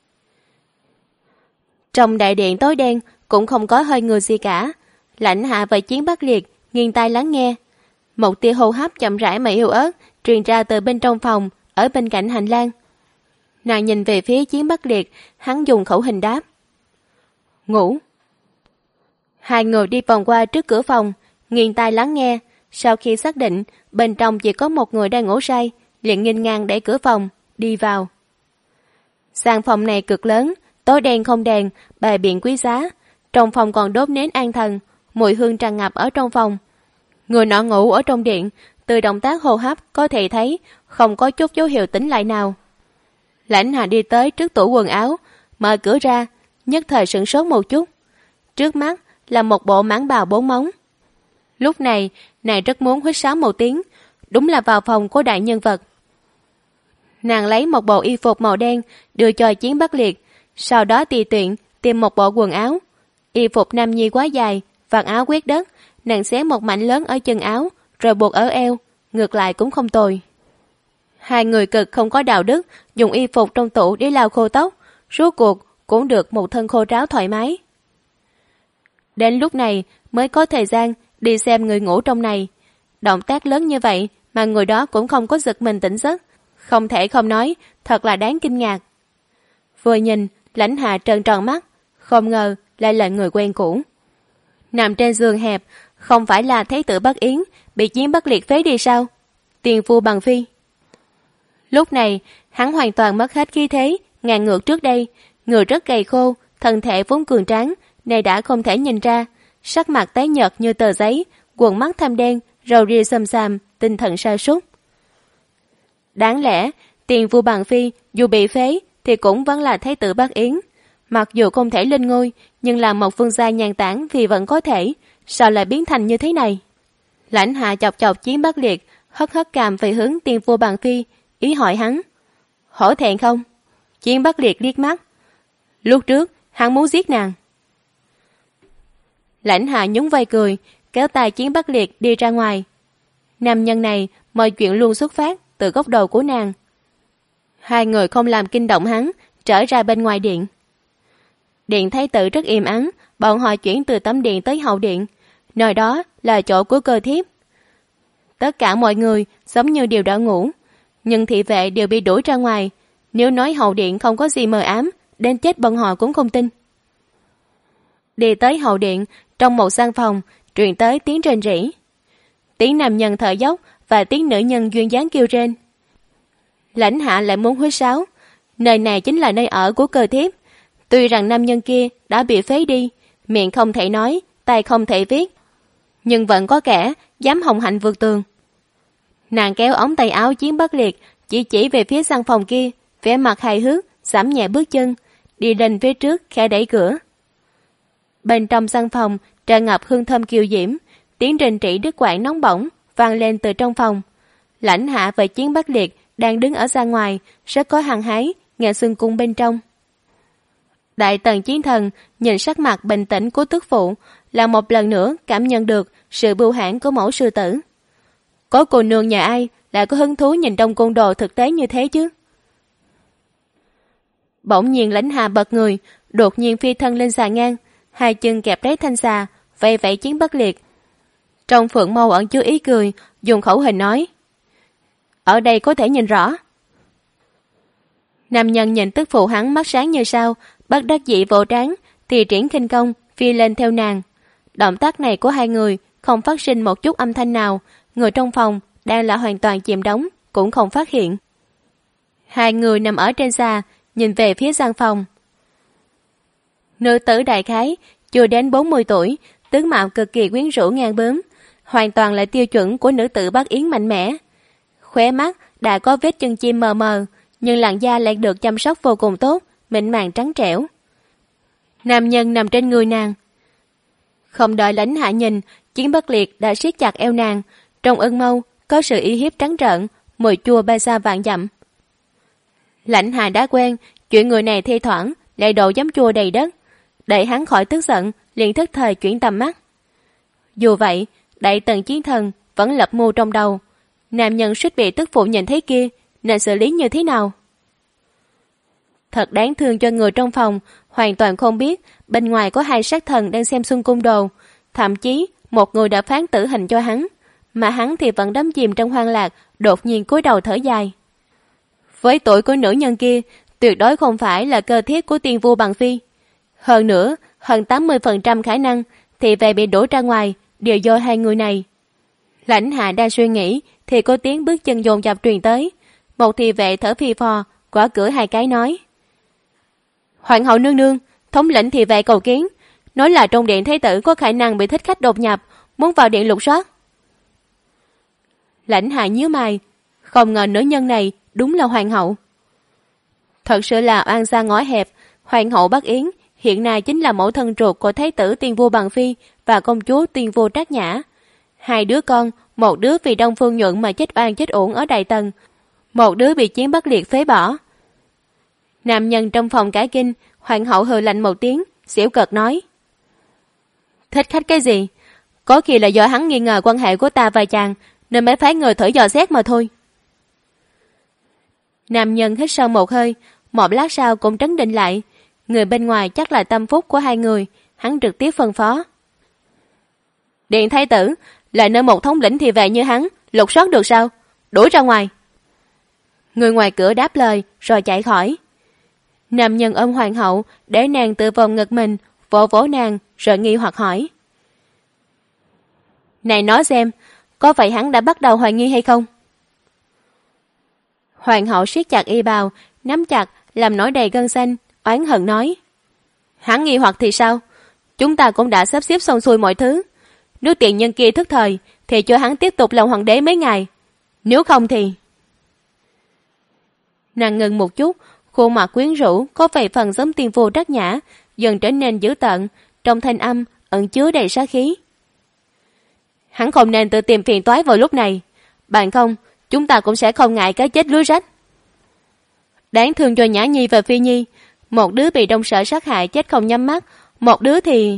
Speaker 2: Trong đại điện tối đen cũng không có hơi người gì cả. Lãnh Hạ và Chiến Bắc Liệt nghiêng tai lắng nghe. Một tia hô hấp chậm rãi mà yếu ớt truyền ra từ bên trong phòng, ở bên cạnh hành lang. Nàng nhìn về phía Chiến Bắc Liệt, hắn dùng khẩu hình đáp. Ngủ. Hai người đi vòng qua trước cửa phòng, nghiêng tai lắng nghe. Sau khi xác định bên trong chỉ có một người đang ngủ say, liền nghênh ngang đẩy cửa phòng, đi vào. Gian phòng này cực lớn, tối đen không đèn, bày biện quý giá. Trong phòng còn đốt nến an thần, mùi hương tràn ngập ở trong phòng. Người nọ ngủ ở trong điện, từ động tác hô hấp có thể thấy không có chút dấu hiệu tỉnh lại nào. Lãnh Hạ đi tới trước tủ quần áo, mở cửa ra, nhất thời sửng sốt một chút. Trước mắt là một bộ mãng bào 4 móng. Lúc này, nàng rất muốn huýt sáo một tiếng, đúng là vào phòng của đại nhân vật. Nàng lấy một bộ y phục màu đen đưa cho Chiến Bắc Liệt, sau đó tùy tiện tìm một bộ quần áo. Y phục nam nhi quá dài, vạt áo quét đất, nàng xé một mảnh lớn ở chân áo, rồi buộc ở eo, ngược lại cũng không tồi. Hai người cực không có đạo đức, dùng y phục trong tủ để lau khô tóc, rốt cuộc cũng được một thân khô ráo thoải mái. Đến lúc này mới có thời gian đi xem người ngủ trong này. Động tác lớn như vậy mà người đó cũng không có giật mình tỉnh giấc, không thể không nói, thật là đáng kinh ngạc. Vừa nhìn, Lãnh Hạ trợn tròn mắt, không ngờ lại là người quen cũ. Nằm trên giường hẹp, không phải là Thái tử Bắc Yến bị Chiến Bắc Liệt phế đi sao? Tiền phu bằng phi. Lúc này, hắn hoàn toàn mất hết khí thế, ngàn ngược trước đây, người rất gầy khô, thân thể vốn cường tráng, này đã không thể nhìn ra, sắc mặt tái nhợt như tờ giấy, quần mắt thâm đen, râu ria xăm xàm, tinh thần sa sút. Đáng lẽ, Tiền phu bằng phi dù bị phế thì cũng vẫn là Thái tử Bắc Yến. Mặc dù không thể lên ngôi, nhưng là một vương gia nhàn tản thì vẫn có thể, sao lại biến thành như thế này? Lãnh Hạ chọc chọc Chiến Bắc Liệt, hất hất cằm về hướng Tiền phu bằng phi, ý hỏi hắn. Hổ thẹn không? Chiến Bắc Liệt liếc mắt. Lúc trước, hắn muốn giết nàng. Lãnh Hạ nhún vai cười, kéo tay Chiến Bắc Liệt đi ra ngoài. Nam nhân này, mọi chuyện luôn xuất phát từ góc đầu của nàng. Hai người không làm kinh động hắn, trở ra bên ngoài điện. Điện thái tử rất im ắng, bọn họ chuyển từ tấm điện tới hậu điện. Nơi đó là chỗ của cơ thiếp. Tất cả mọi người giống như đều đã ngủ, nhưng thị vệ đều bị đuổi ra ngoài. Nếu nói hậu điện không có gì mờ ám, đến chết bọn họ cũng không tin. Đi tới hậu điện, trong một gian phòng, truyền tới tiếng rên rỉ. Tiếng nam nhân thở dốc và tiếng nữ nhân duyên dáng kêu rên. Lãnh Hạ lại muốn huýt sáo, Nơi này chính là nơi ở của Cơ Thiếp. Tuy rằng nam nhân kia đã bị phế đi, miệng không thể nói, tay không thể viết, nhưng vẫn có kẻ dám hồng hạnh vượt tường. Nàng kéo ống tay áo Chiến Bất Liệt, chỉ về phía căn phòng kia, vẻ mặt hài hước, giảm nhẹ bước chân, đi lên phía trước khẽ đẩy cửa. Bên trong căn phòng tràn ngập hương thơm kiều diễm, tiếng rền rĩ đứt quãng nóng bỏng vang lên từ trong phòng. Lãnh Hạ và Chiến Bất Liệt đang đứng ở ra ngoài, rất có hăng hái nghe xuân cung bên trong. Đại tần Chiến Thần nhìn sắc mặt bình tĩnh của tức phụ, là một lần nữa cảm nhận được sự bưu hãn của mẫu sư tử. Có cô nương nhà ai lại có hứng thú nhìn trong cung đồ thực tế như thế chứ? Bỗng nhiên Lãnh Hạ bật người, đột nhiên phi thân lên xà ngang, hai chân kẹp lấy thanh xà, vẫy vẫy Chiến Bất Liệt. Trong phượng mâu ẩn chứa ý cười, dùng khẩu hình nói: ở đây có thể nhìn rõ. Nam nhân nhìn tức phụ hắn mắt sáng như sao, bất đắc dĩ vỗ trán, thì triển khinh công phi lên theo nàng. Động tác này của hai người không phát sinh một chút âm thanh nào, người trong phòng đang là hoàn toàn chìm đắm cũng không phát hiện. Hai người nằm ở trên xà, nhìn về phía gian phòng. Nữ tử đại khái chưa đến 40 tuổi, tướng mạo cực kỳ quyến rũ ngang bướm, hoàn toàn là tiêu chuẩn của nữ tử Bắc Yến mạnh mẽ. Khóe mắt đã có vết chân chim mờ mờ, nhưng làn da lại được chăm sóc vô cùng tốt, mịn màng trắng trẻo. Nam nhân nằm trên người nàng. Không đợi Lãnh Hạ nhìn, Chiến Bất Liệt đã siết chặt eo nàng, trong ưng mâu có sự y hiếp trắng trợn, mùi chua bay xa vạn dặm. Lãnh Hạ đã quen chuyện người này thi thoảng lại đổ giấm chua đầy đất, đẩy hắn khỏi tức giận, liền thức thời chuyển tầm mắt. Dù vậy, Đại tần Chiến Thần vẫn lập mưu trong đầu. Nam nhân suýt bị tức phụ nhìn thấy kia, nên xử lý như thế nào? Thật đáng thương cho người trong phòng, hoàn toàn không biết bên ngoài có hai sát thần đang xem xuân cung đồ, thậm chí một người đã phán tử hình cho hắn, mà hắn thì vẫn đắm chìm trong hoang lạc, đột nhiên cúi đầu thở dài. Với tuổi của nữ nhân kia, tuyệt đối không phải là cơ thiết của tiên vua bằng phi. Hơn nữa, hơn 80% khả năng thì về bị đổ ra ngoài đều do hai người này. Lãnh Hạ đang suy nghĩ thì có tiếng bước chân dồn dập truyền tới. Một thị vệ thở phì phò, gõ cửa hai cái nói: Hoàng hậu nương nương, thống lĩnh thị vệ cầu kiến, nói là trong điện thái tử có khả năng bị thích khách đột nhập, muốn vào điện lục soát. Lãnh Hạ nhíu mày, không ngờ nữ nhân này đúng là hoàng hậu. Thật sự là oan gia ngõ hẹp. Hoàng hậu Bắc Yến hiện nay chính là mẫu thân ruột của thái tử tiên vua bằng phi và công chúa tiên vua Trác Nhã. Hai đứa con, một đứa vì Đông Phương Nhuận mà chết oan chết uổng ở Đại Tần, một đứa bị Chiến Bất Liệt phế bỏ. Nam nhân trong phòng cả kinh. Hoàng hậu hừ lạnh một tiếng, giễu cợt nói: Thích khách cái gì? Có khi là do hắn nghi ngờ quan hệ của ta và chàng, nên mới phái người thử dò xét mà thôi. Nam nhân hít sâu một hơi, một lát sau cũng trấn định lại. Người bên ngoài chắc là tâm phúc của hai người, hắn trực tiếp phân phó: Điện thái tử là nơi một thống lĩnh thị vệ như hắn lục soát được sao? Đuổi ra ngoài. Người ngoài cửa đáp lời rồi chạy khỏi. Nam nhân ôm hoàng hậu để nàng tự vòng ngực mình, vỗ vỗ nàng rồi nghi hoặc hỏi: Này nói xem, có phải hắn đã bắt đầu hoài nghi hay không? Hoàng hậu siết chặt y bào, nắm chặt làm nổi đầy gân xanh, oán hận nói: Hắn nghi hoặc thì sao? Chúng ta cũng đã sắp xếp xong xuôi mọi thứ. Nếu tiện nhân kia thức thời thì cho hắn tiếp tục làm hoàng đế mấy ngày, nếu không thì... Nàng ngừng một chút, khuôn mặt quyến rũ có vài phần giống tiên vua Trác Nhã dần trở nên dữ tợn, trong thanh âm ẩn chứa đầy sát khí. Hắn không nên tự tìm phiền toái vào lúc này, bằng không chúng ta cũng sẽ không ngại cái chết lưới rách. Đáng thương cho Nhã Nhi và Phi Nhi, một đứa bị Đông Sở sát hại chết không nhắm mắt, một đứa thì...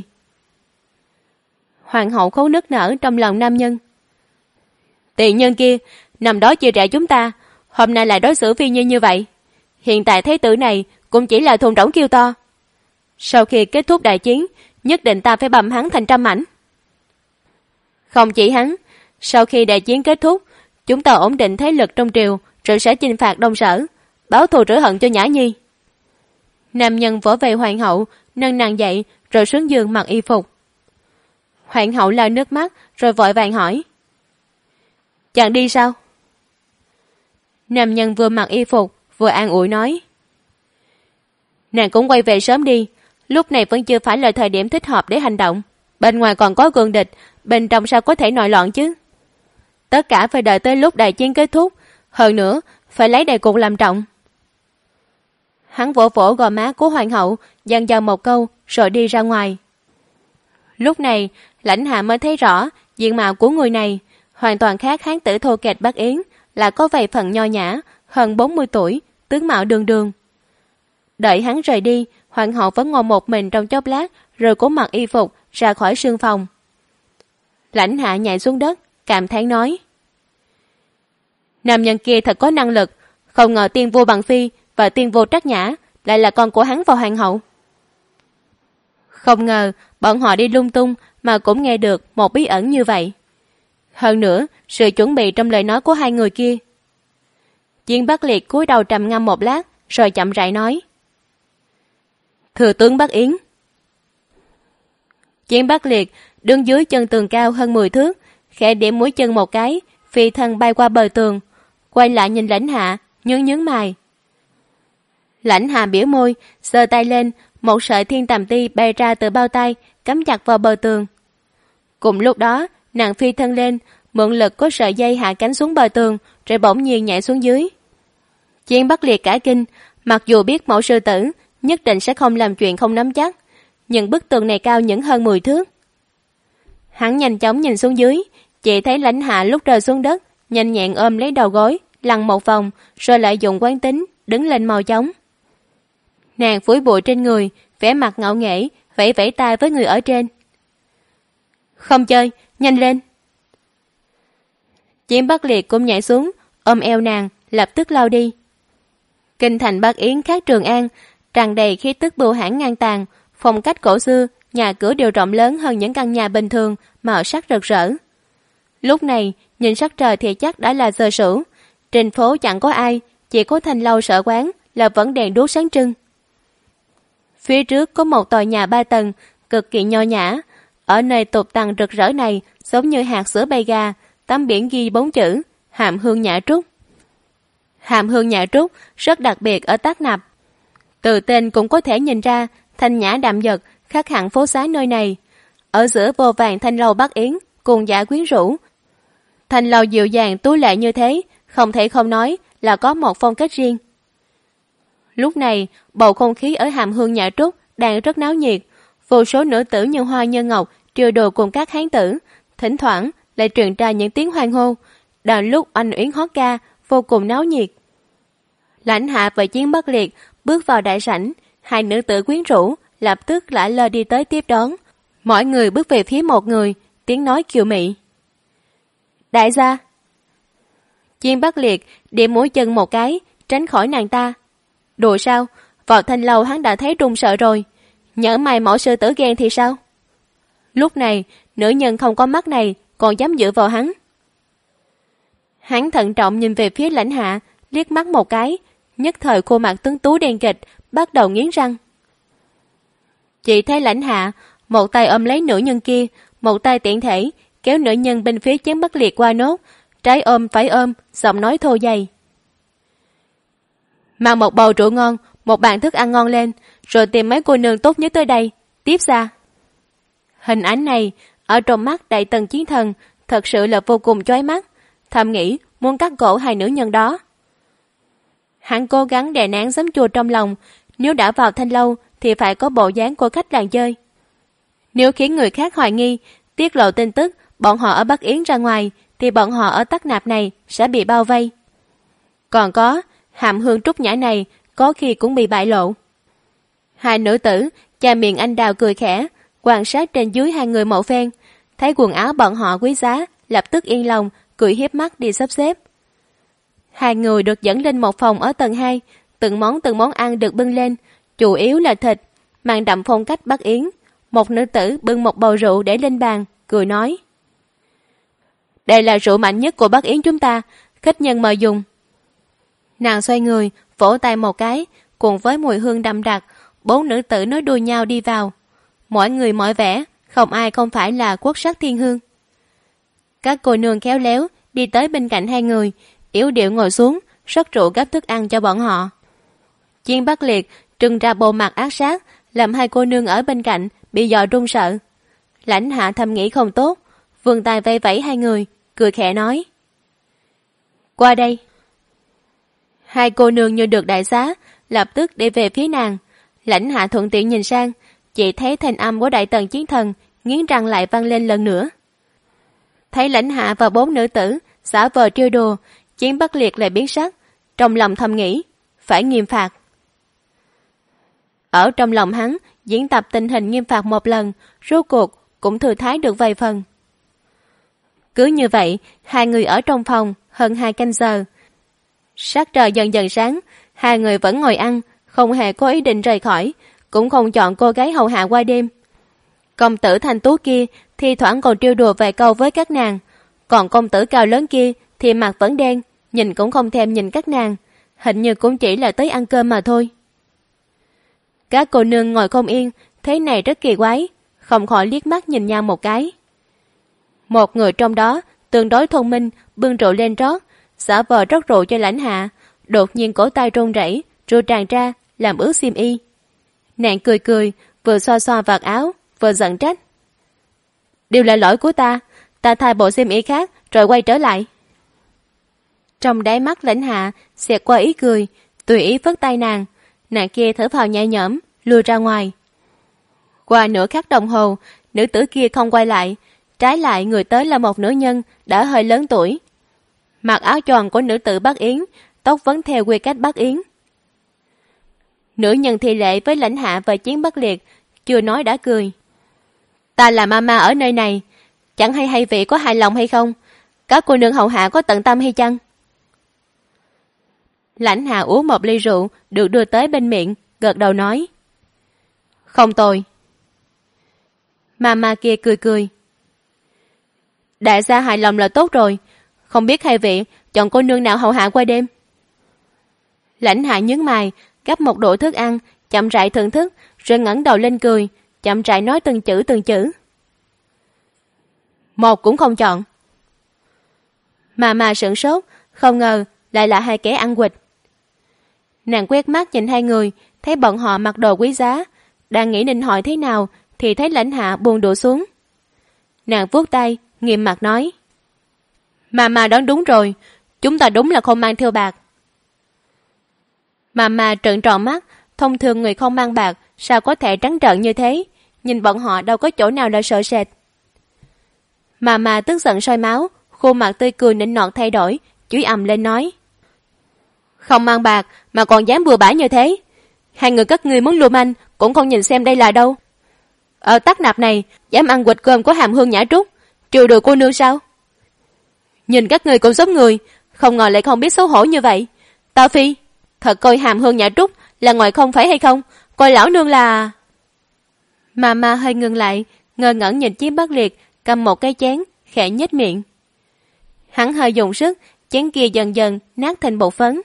Speaker 2: Hoàng hậu khóc nức nở trong lòng nam nhân. Tiện nhân kia nằm đó chia rẽ chúng ta, hôm nay lại đối xử Phi Nhi như vậy. Hiện tại thái tử này cũng chỉ là thùng rỗng kêu to. Sau khi kết thúc đại chiến, nhất định ta phải bầm hắn thành trăm mảnh. Không chỉ hắn, sau khi đại chiến kết thúc, chúng ta ổn định thế lực trong triều, rồi sẽ chinh phạt Đông Sở, báo thù rửa hận cho Nhã Nhi. Nam nhân vỗ về hoàng hậu, nâng nàng dậy, rồi xuống giường mặc y phục. Hoàng hậu lau nước mắt, rồi vội vàng hỏi: Chàng đi sao? Nam nhân vừa mặc y phục, vừa an ủi nói: Nàng cũng quay về sớm đi, lúc này vẫn chưa phải là thời điểm thích hợp để hành động. Bên ngoài còn có cường địch, bên trong sao có thể nội loạn chứ? Tất cả phải đợi tới lúc đại chiến kết thúc, hơn nữa phải lấy đại cục làm trọng. Hắn vỗ vỗ gò má của hoàng hậu, dặn dò một câu rồi đi ra ngoài. Lúc này Lãnh Hạ mới thấy rõ diện mạo của người này hoàn toàn khác hán tử thô kệch Bắc Yến, là có vài phần nho nhã, hơn 40 tuổi, tướng mạo đường đường. Đợi hắn rời đi, hoàng hậu vẫn ngồi một mình trong chốc lát, rồi cố mặc y phục ra khỏi sương phòng. Lãnh Hạ nhảy xuống đất, cảm thán nói: Nam nhân kia thật có năng lực, không ngờ Tiên Vô Bằng Phi và Tiên Vô Trắc Nhã lại là con của hắn và hoàng hậu. Không ngờ bọn họ đi lung tung mà cũng nghe được một bí ẩn như vậy. Hơn nữa, sự chuẩn bị trong lời nói của hai người kia. Chiến Bắc Liệt cúi đầu trầm ngâm một lát, rồi chậm rãi nói: Thừa tướng Bắc Yến. Chiến Bắc Liệt đứng dưới chân tường cao hơn 10 thước, khẽ điểm mũi chân một cái, phi thân bay qua bờ tường, quay lại nhìn Lãnh Hạ, nhướng mày. Lãnh Hạ biểu môi, giơ tay lên, một sợi thiên tàm ti bay ra từ bao tay, cắm chặt vào bờ tường. Cùng lúc đó, nàng phi thân lên, mượn lực có sợi dây hạ cánh xuống bờ tường, rồi bỗng nhiên nhảy xuống dưới. Chiến Bắc Liệt cả kinh, mặc dù biết mẫu sư tử nhất định sẽ không làm chuyện không nắm chắc, nhưng bức tường này cao những hơn 10 thước. Hắn nhanh chóng nhìn xuống dưới, chỉ thấy Lãnh Hạ lúc rơi xuống đất, nhanh nhẹn ôm lấy đầu gối, lăn một vòng, rồi lại dùng quán tính đứng lên mau chóng. Nàng phủi bụi trên người, vẻ mặt ngạo nghễ, vẫy vẫy tay với người ở trên. Không chơi, nhanh lên. Chiến Bắc Liệt cũng nhảy xuống, ôm eo nàng, lập tức lao đi. Kinh thành Bắc Yến khác Trường An, tràn đầy khí tức bưu hãn ngang tàn, phong cách cổ xưa, nhà cửa đều rộng lớn hơn những căn nhà bình thường, màu sắc rực rỡ. Lúc này, nhìn sắc trời thì chắc đã là giờ sửu. Trên phố chẳng có ai, chỉ có thanh lâu sở quán là vẫn đèn đuốc sáng trưng. Phía trước có một tòa nhà 3 tầng, cực kỳ nho nhã. Ở nơi tục tằng rực rỡ này, giống như hạt sữa bay gà, tấm biển ghi 4 chữ Hàm Hương Nhã Trúc. Hàm Hương Nhã Trúc rất đặc biệt ở Tắc Nạp. Từ tên cũng có thể nhìn ra, thanh nhã đạm dật, khác hẳn phố xá nơi này. Ở giữa vô vàn thanh lâu Bắc Yến, cùng giả quyến rũ. Thanh lâu dịu dàng tú lệ như thế, không thể không nói là có một phong cách riêng. Lúc này, bầu không khí ở Hàm Hương Nhã Trúc đang rất náo nhiệt. Vô số nữ tử như hoa như ngọc triều đồ cùng các hán tử, thỉnh thoảng lại truyền ra những tiếng hoan hô. Đào lúc oanh uyển hót ca, vô cùng náo nhiệt. Lãnh Hạ và Chiến Bắc Liệt bước vào đại sảnh, hai nữ tử quyến rũ lập tức lả lơ đi tới tiếp đón. Mỗi người bước về phía một người, tiếng nói kiều mị. Đại gia. Chiến Bắc Liệt điểm mũi chân một cái, tránh khỏi nàng ta. Đùa sao, vào thanh lâu hắn đã thấy run sợ rồi, nhỡ mày mẫu sư tử ghen thì sao? Lúc này, nữ nhân không có mắt này còn dám dựa vào hắn. Hắn thận trọng nhìn về phía Lãnh Hạ, liếc mắt một cái, nhất thời khuôn mặt tuấn tú đen kịch, bắt đầu nghiến răng. Chỉ thấy Lãnh Hạ, một tay ôm lấy nữ nhân kia, một tay tiện thể kéo nữ nhân bên phía Chiến Bắc Liệt qua nốt, trái ôm phải ôm, giọng nói thô dày. Mang một bầu rượu ngon, một bàn thức ăn ngon lên, rồi tìm mấy cô nương tốt nhất tới đây, tiếp ra. Hình ảnh này, ở trong mắt Đại Tần Chiến Thần, thật sự là vô cùng chói mắt, thầm nghĩ muốn cắt cổ hai nữ nhân đó. Hắn cố gắng đè nén giấm chua trong lòng, nếu đã vào thanh lâu thì phải có bộ dáng của khách làng chơi. Nếu khiến người khác hoài nghi, tiết lộ tin tức bọn họ ở Bắc Yến ra ngoài, thì bọn họ ở Tắc Nạp này sẽ bị bao vây. Còn có, Hàm Hương Trúc Nhã này có khi cũng bị bại lộ. Hai nữ tử, cha miệng anh đào cười khẽ, quan sát trên dưới hai người một phen, thấy quần áo bọn họ quý giá, lập tức yên lòng, cười hiếp mắt đi sắp xếp. Hai người được dẫn lên một phòng ở tầng 2, từng món ăn được bưng lên, chủ yếu là thịt, mang đậm phong cách Bắc Yến. Một nữ tử bưng một bầu rượu để lên bàn, cười nói: Đây là rượu mạnh nhất của Bắc Yến chúng ta, khách nhân mời dùng. Nàng xoay người, vỗ tay một cái, cùng với mùi hương đậm đặc, 4 nữ tử nói đùa nhau đi vào. Mỗi người mỗi vẻ, không ai không phải là quốc sắc thiên hương. Các cô nương khéo léo đi tới bên cạnh hai người, yếu điệu ngồi xuống, rót rượu gắp thức ăn cho bọn họ. Chiến Bắc Liệt trưng ra bộ mặt ác sát, làm hai cô nương ở bên cạnh bị dọa run sợ. Lãnh Hạ thầm nghĩ không tốt, vươn tay vẫy vẫy hai người, cười khẽ nói: qua đây. Hai cô nương như được đại xá, lập tức đi về phía nàng. Lãnh Hạ thuận tiện nhìn sang, chỉ thấy thanh âm của Đại Tần Chiến Thần nghiến răng lại vang lên lần nữa. Thấy Lãnh Hạ và 4 nữ tử xả vờ trêu đùa, Chiến Bắc Liệt lại biến sắc, trong lòng thầm nghĩ phải nghiêm phạt. Ở trong lòng hắn diễn tập tình hình nghiêm phạt một lần, rốt cuộc cũng thư thái được vài phần. Cứ như vậy, hai người ở trong phòng hơn 2 canh giờ. Sắc trời dần dần sáng, hai người vẫn ngồi ăn, không hề có ý định rời khỏi, cũng không chọn cô gái hầu hạ qua đêm. Công tử thanh tú kia thi thoảng còn trêu đùa vài câu với các nàng, còn công tử cao lớn kia thì mặt vẫn đen, nhìn cũng không thèm nhìn các nàng, hình như cũng chỉ là tới ăn cơm mà thôi. Các cô nương ngồi không yên, thế này rất kỳ quái, không khỏi liếc mắt nhìn nhau một cái. Một người trong đó tương đối thông minh, bưng rượu lên rót, xả vờ rót rượu cho Lãnh Hạ, đột nhiên cổ tay run rẩy, rượu tràn ra, làm ướt xiêm y. Nàng cười cười, vừa xoa xoa vạt áo, vừa giận trách: đều là lỗi của ta thay bộ xiêm y khác rồi quay trở lại. Trong đáy mắt Lãnh Hạ xẹt qua ý cười, tùy ý phất tay nàng kia thở phào nhẹ nhõm, lùi ra ngoài. Qua nửa khắc đồng hồ, nữ tử kia không quay lại, trái lại người tới là một nữ nhân đã hơi lớn tuổi. Mặc áo choàng của nữ tử Bắc Yến, tóc vẫn theo quy cách Bắc Yến. Nữ nhân thi lễ với Lãnh Hạ và Chiến Bắc Liệt, chưa nói đã cười: ta là mama ở nơi này, chẳng hay hai vị có hài lòng hay không? Các cô nương hậu hạ có tận tâm hay chăng? Lãnh Hạ uống một ly rượu được đưa tới bên miệng, gật đầu nói: không tồi. Mama kia cười cười: đại gia hài lòng là tốt rồi, không biết hai vị chọn cô nương nào hậu hạ qua đêm? Lãnh Hạ nhướng mày, gắp một đũa thức ăn, chậm rãi thưởng thức, rồi ngẩng đầu lên cười, chậm rãi nói từng chữ. Một cũng không chọn. Mà sửng sốt, không ngờ lại là hai kẻ ăn quỵt. Nàng quét mắt nhìn hai người, thấy bọn họ mặc đồ quý giá, đang nghĩ định hỏi thế nào thì thấy Lãnh Hạ buông đũa xuống. Nàng vuốt tay, nghiêm mặt nói: Mà đoán đúng rồi, chúng ta đúng là không mang theo bạc. Mà trợn tròn mắt, thông thường người không mang bạc sao có thể trắng trợn như thế, nhìn bọn họ đâu có chỗ nào là sợ sệt. Mà tức giận sôi máu, khuôn mặt tươi cười nịnh nọt thay đổi, chửi ầm lên nói: không mang bạc mà còn dám bừa bãi như thế, hai người các ngươi muốn lưu manh cũng không nhìn xem đây là đâu. Ở Tắc Nạp này dám ăn quỵt cơm của Hàm Hương Nhã Trúc, trừ được cô nương sao? Nhìn các ngươi cũng giống người, không ngờ lại không biết xấu hổ như vậy. Tao phi, thật coi Hàm Hương Nhã Trúc là ngoài không phải hay không, coi lão nương là... Mà hơi ngừng lại, ngơ ngẩn nhìn Chiến Bắc Liệt cầm một cái chén, khẽ nhếch miệng. Hắn hơi dùng sức, chén kia dần dần nát thành bột phấn.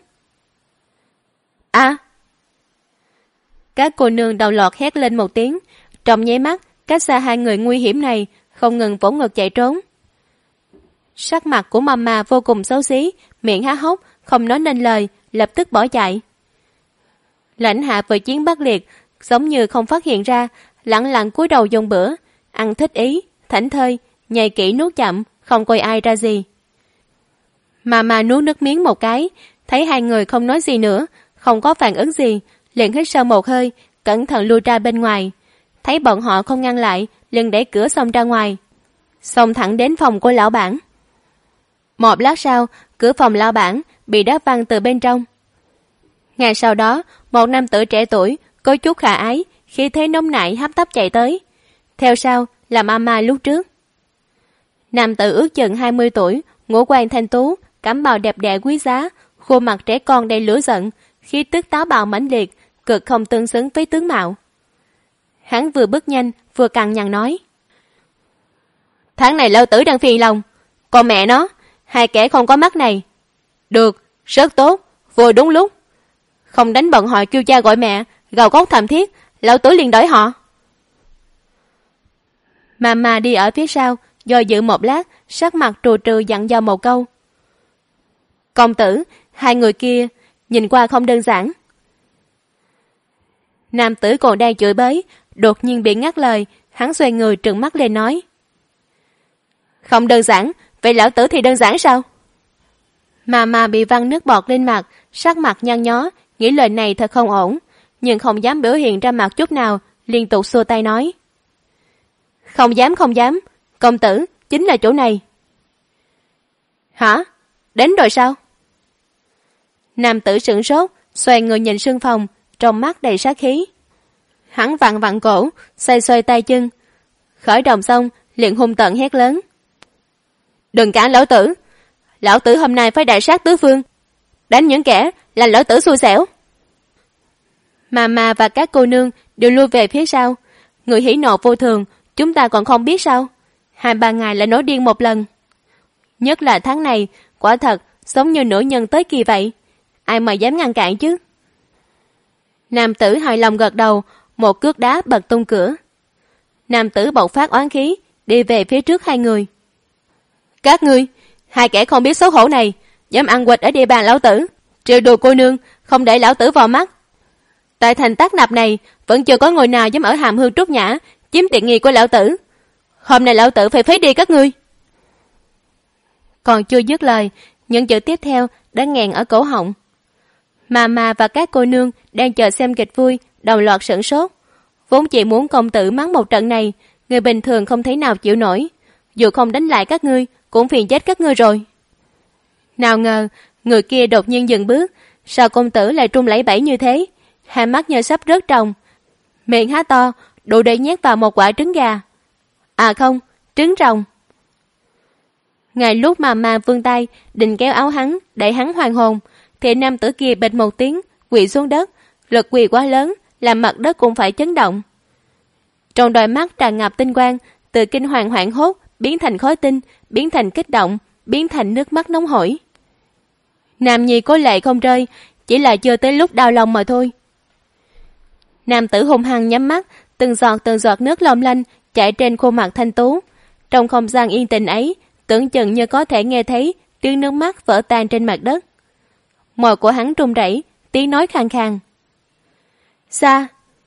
Speaker 2: À! Các cô nương đầu lọt hét lên một tiếng, trong nháy mắt cách xa hai người nguy hiểm này, không ngừng vỗ ngực chạy trốn. Sắc mặt của Mama vô cùng xấu xí, miệng há hốc, không nói nên lời, lập tức bỏ chạy. Lãnh Hạ với Chiến Bắc Liệt giống như không phát hiện ra, lặng lặng cúi đầu dùng bữa, ăn thích ý, thảnh thơi, nhai kỹ nuốt chậm, không coi ai ra gì. Mama nuốt nước miếng một cái, thấy hai người không nói gì nữa, không có phản ứng gì, liền hít sâu một hơi, cẩn thận lui ra bên ngoài. Thấy bọn họ không ngăn lại, liền đẩy cửa xông ra ngoài, xông thẳng đến phòng của lão bản. Một lát sau, cửa phòng lão bản bị đá văng từ bên trong. Ngay sau đó, một nam tử trẻ tuổi, có chút khả ái, khi thế nóng nảy hấp tấp chạy tới. Theo sau là Mama lúc trước. Nam tử ước chừng 20 tuổi, ngũ quan thanh tú, cẩm bào đẹp đẽ quý giá, khuôn mặt trẻ con đầy lửa giận, khí tức táo bạo mãnh liệt, cực không tương xứng với tướng mạo. Hắn vừa bước nhanh, vừa cằn nhằn nói: tháng này lão tử đang phiền lòng, còn mẹ nó, hai kẻ không có mắt này. Được, rất tốt, vừa đúng lúc. Không đánh bọn họ kêu cha gọi mẹ, gào khóc thảm thiết, lão tử liền đuổi họ. Mama đi ở phía sau, do dự một lát, sắc mặt trù trừ dặn dò một câu: công tử, hai người kia nhìn qua không đơn giản. Nam tử còn đang chửi bới, đột nhiên bị ngắt lời, hắn xoay người trừng mắt lên nói. Không đơn giản, vậy lão tử thì đơn giản sao? Mà bị văng nước bọt lên mặt, sắc mặt nhăn nhó, nghĩ lời này thật không ổn, nhưng không dám biểu hiện ra mặt chút nào, liên tục xua tay nói. Không dám, công tử, chính là chỗ này. Hả? Đến rồi sao? Nam tử sửng sốt, xoay người nhìn sương phòng, trong mắt đầy sát khí. Hắn vặn cổ, xoay tay chân. Khởi động xong, liền hung tợn hét lớn. Đừng cản lão tử hôm nay phải đại sát tứ phương, đánh những kẻ là lão tử xui xẻo. Mà và các cô nương đều lui về phía sau. Người hỉ nộ vô thường, chúng ta còn không biết sao? 2-3 ngày lại nổi điên một lần. Nhất là tháng này, quả thật giống như nữ nhân tới kỳ vậy. Ai mà dám ngăn cản chứ? Nam tử hài lòng gật đầu, một cước đá bật tung cửa. Nam tử bộc phát oán khí, đi về phía trước hai người. Các ngươi, hai kẻ không biết xấu hổ này, dám ăn quỵt ở địa bàn lão tử, trêu đùa cô nương, không để lão tử vào mắt. Tại thành Tác Nạp này, vẫn chưa có người nào dám ở Hàm Hương Trúc Nhã chiếm tiện nghi của lão tử. Hôm nay lão tử phải phế đi các ngươi. Còn chưa dứt lời, những chữ tiếp theo đã nghẹn ở cổ họng. Mà và các cô nương đang chờ xem kịch vui, đồng loạt sửng sốt. Vốn chỉ muốn công tử mắng một trận này, người bình thường không thể nào chịu nổi. Dù không đánh lại các ngươi, cũng phiền chết các ngươi rồi. Nào ngờ, người kia đột nhiên dừng bước, sao công tử lại trung lẫy bẫy như thế? Hai mắt như sắp rớt tròng, miệng há to, đủ để nhét vào một quả trứng gà. À không, trứng rồng. Ngay lúc mà vươn tay định kéo áo hắn để hắn hoàn hồn, thì nam tử kia bịch một tiếng quỵ xuống đất, lực quỳ quá lớn làm mặt đất cũng phải chấn động. Trong đôi mắt tràn ngập tinh quang, từ kinh hoàng hoảng hốt biến thành khói tinh, biến thành kích động, biến thành nước mắt nóng hổi. Nam nhi có lệ không rơi, chỉ là chưa tới lúc đau lòng mà thôi. Nam tử hung hăng nhắm mắt, từng giọt nước long lanh chảy trên khuôn mặt thanh tú. Trong không gian yên tĩnh ấy, tưởng chừng như có thể nghe thấy tiếng nước mắt vỡ tan trên mặt đất. Môi của hắn run rẩy, tiếng nói khàn khàn. Xa.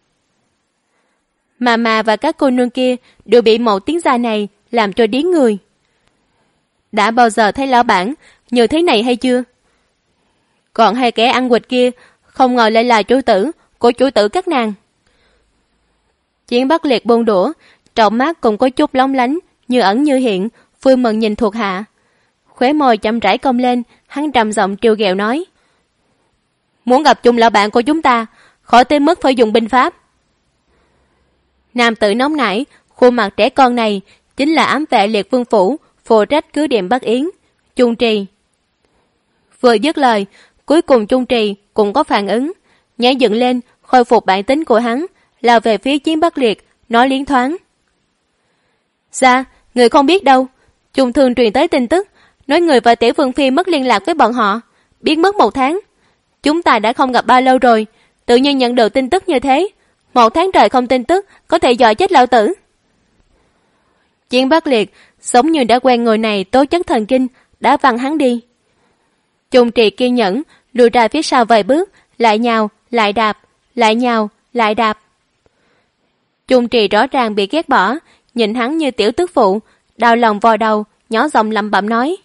Speaker 2: Mà và các cô nương kia đều bị một tiếng xa này làm cho điếng người. Đã bao giờ thấy lão bản như thế này hay chưa? Còn hai kẻ ăn quỵt kia không ngờ lại là chủ tử của chủ tử các nàng. Chiến Bắc Liệt buông đũa, trọng mắt cũng có chút lóng lánh, như ẩn như hiện, vui mừng nhìn thuộc hạ. Khóe môi chậm rãi cong lên, hắn trầm giọng trêu ghẹo nói. Muốn gặp chung lão bạn của chúng ta, khỏi tới mức phải dùng binh pháp. Nam tử nóng nảy, khuôn mặt trẻ con này chính là ám vệ Liệt Vương phủ, phụ trách cứ điểm Bắc Yến, Chung Trì. Vừa dứt lời, cuối cùng Chung Trì cũng có phản ứng, nhảy dựng lên, khôi phục bản tính của hắn, lao về phía Chiến Bắc Liệt, nói liến thoáng. Dạ, người không biết đâu. Chung Thương truyền tới tin tức, nói người và Tiểu Vương Phi mất liên lạc với bọn họ, biến mất 1 tháng. Chúng ta đã không gặp bao lâu rồi, tự nhiên nhận được tin tức như thế. 1 tháng trời không tin tức, có thể dọa chết lão tử. Chiến Bắc Liệt giống như đã quen người này tố chất thần kinh, đã văng hắn đi. Chung Trì kiên nhẫn lùi ra phía sau vài bước, lại nhào, lại đạp, lại nhào, lại đạp. Chung Trì rõ ràng bị ghét bỏ, nhìn hắn như tiểu tức phụ, đau lòng vò đầu, nhỏ giọng lẩm bẩm nói.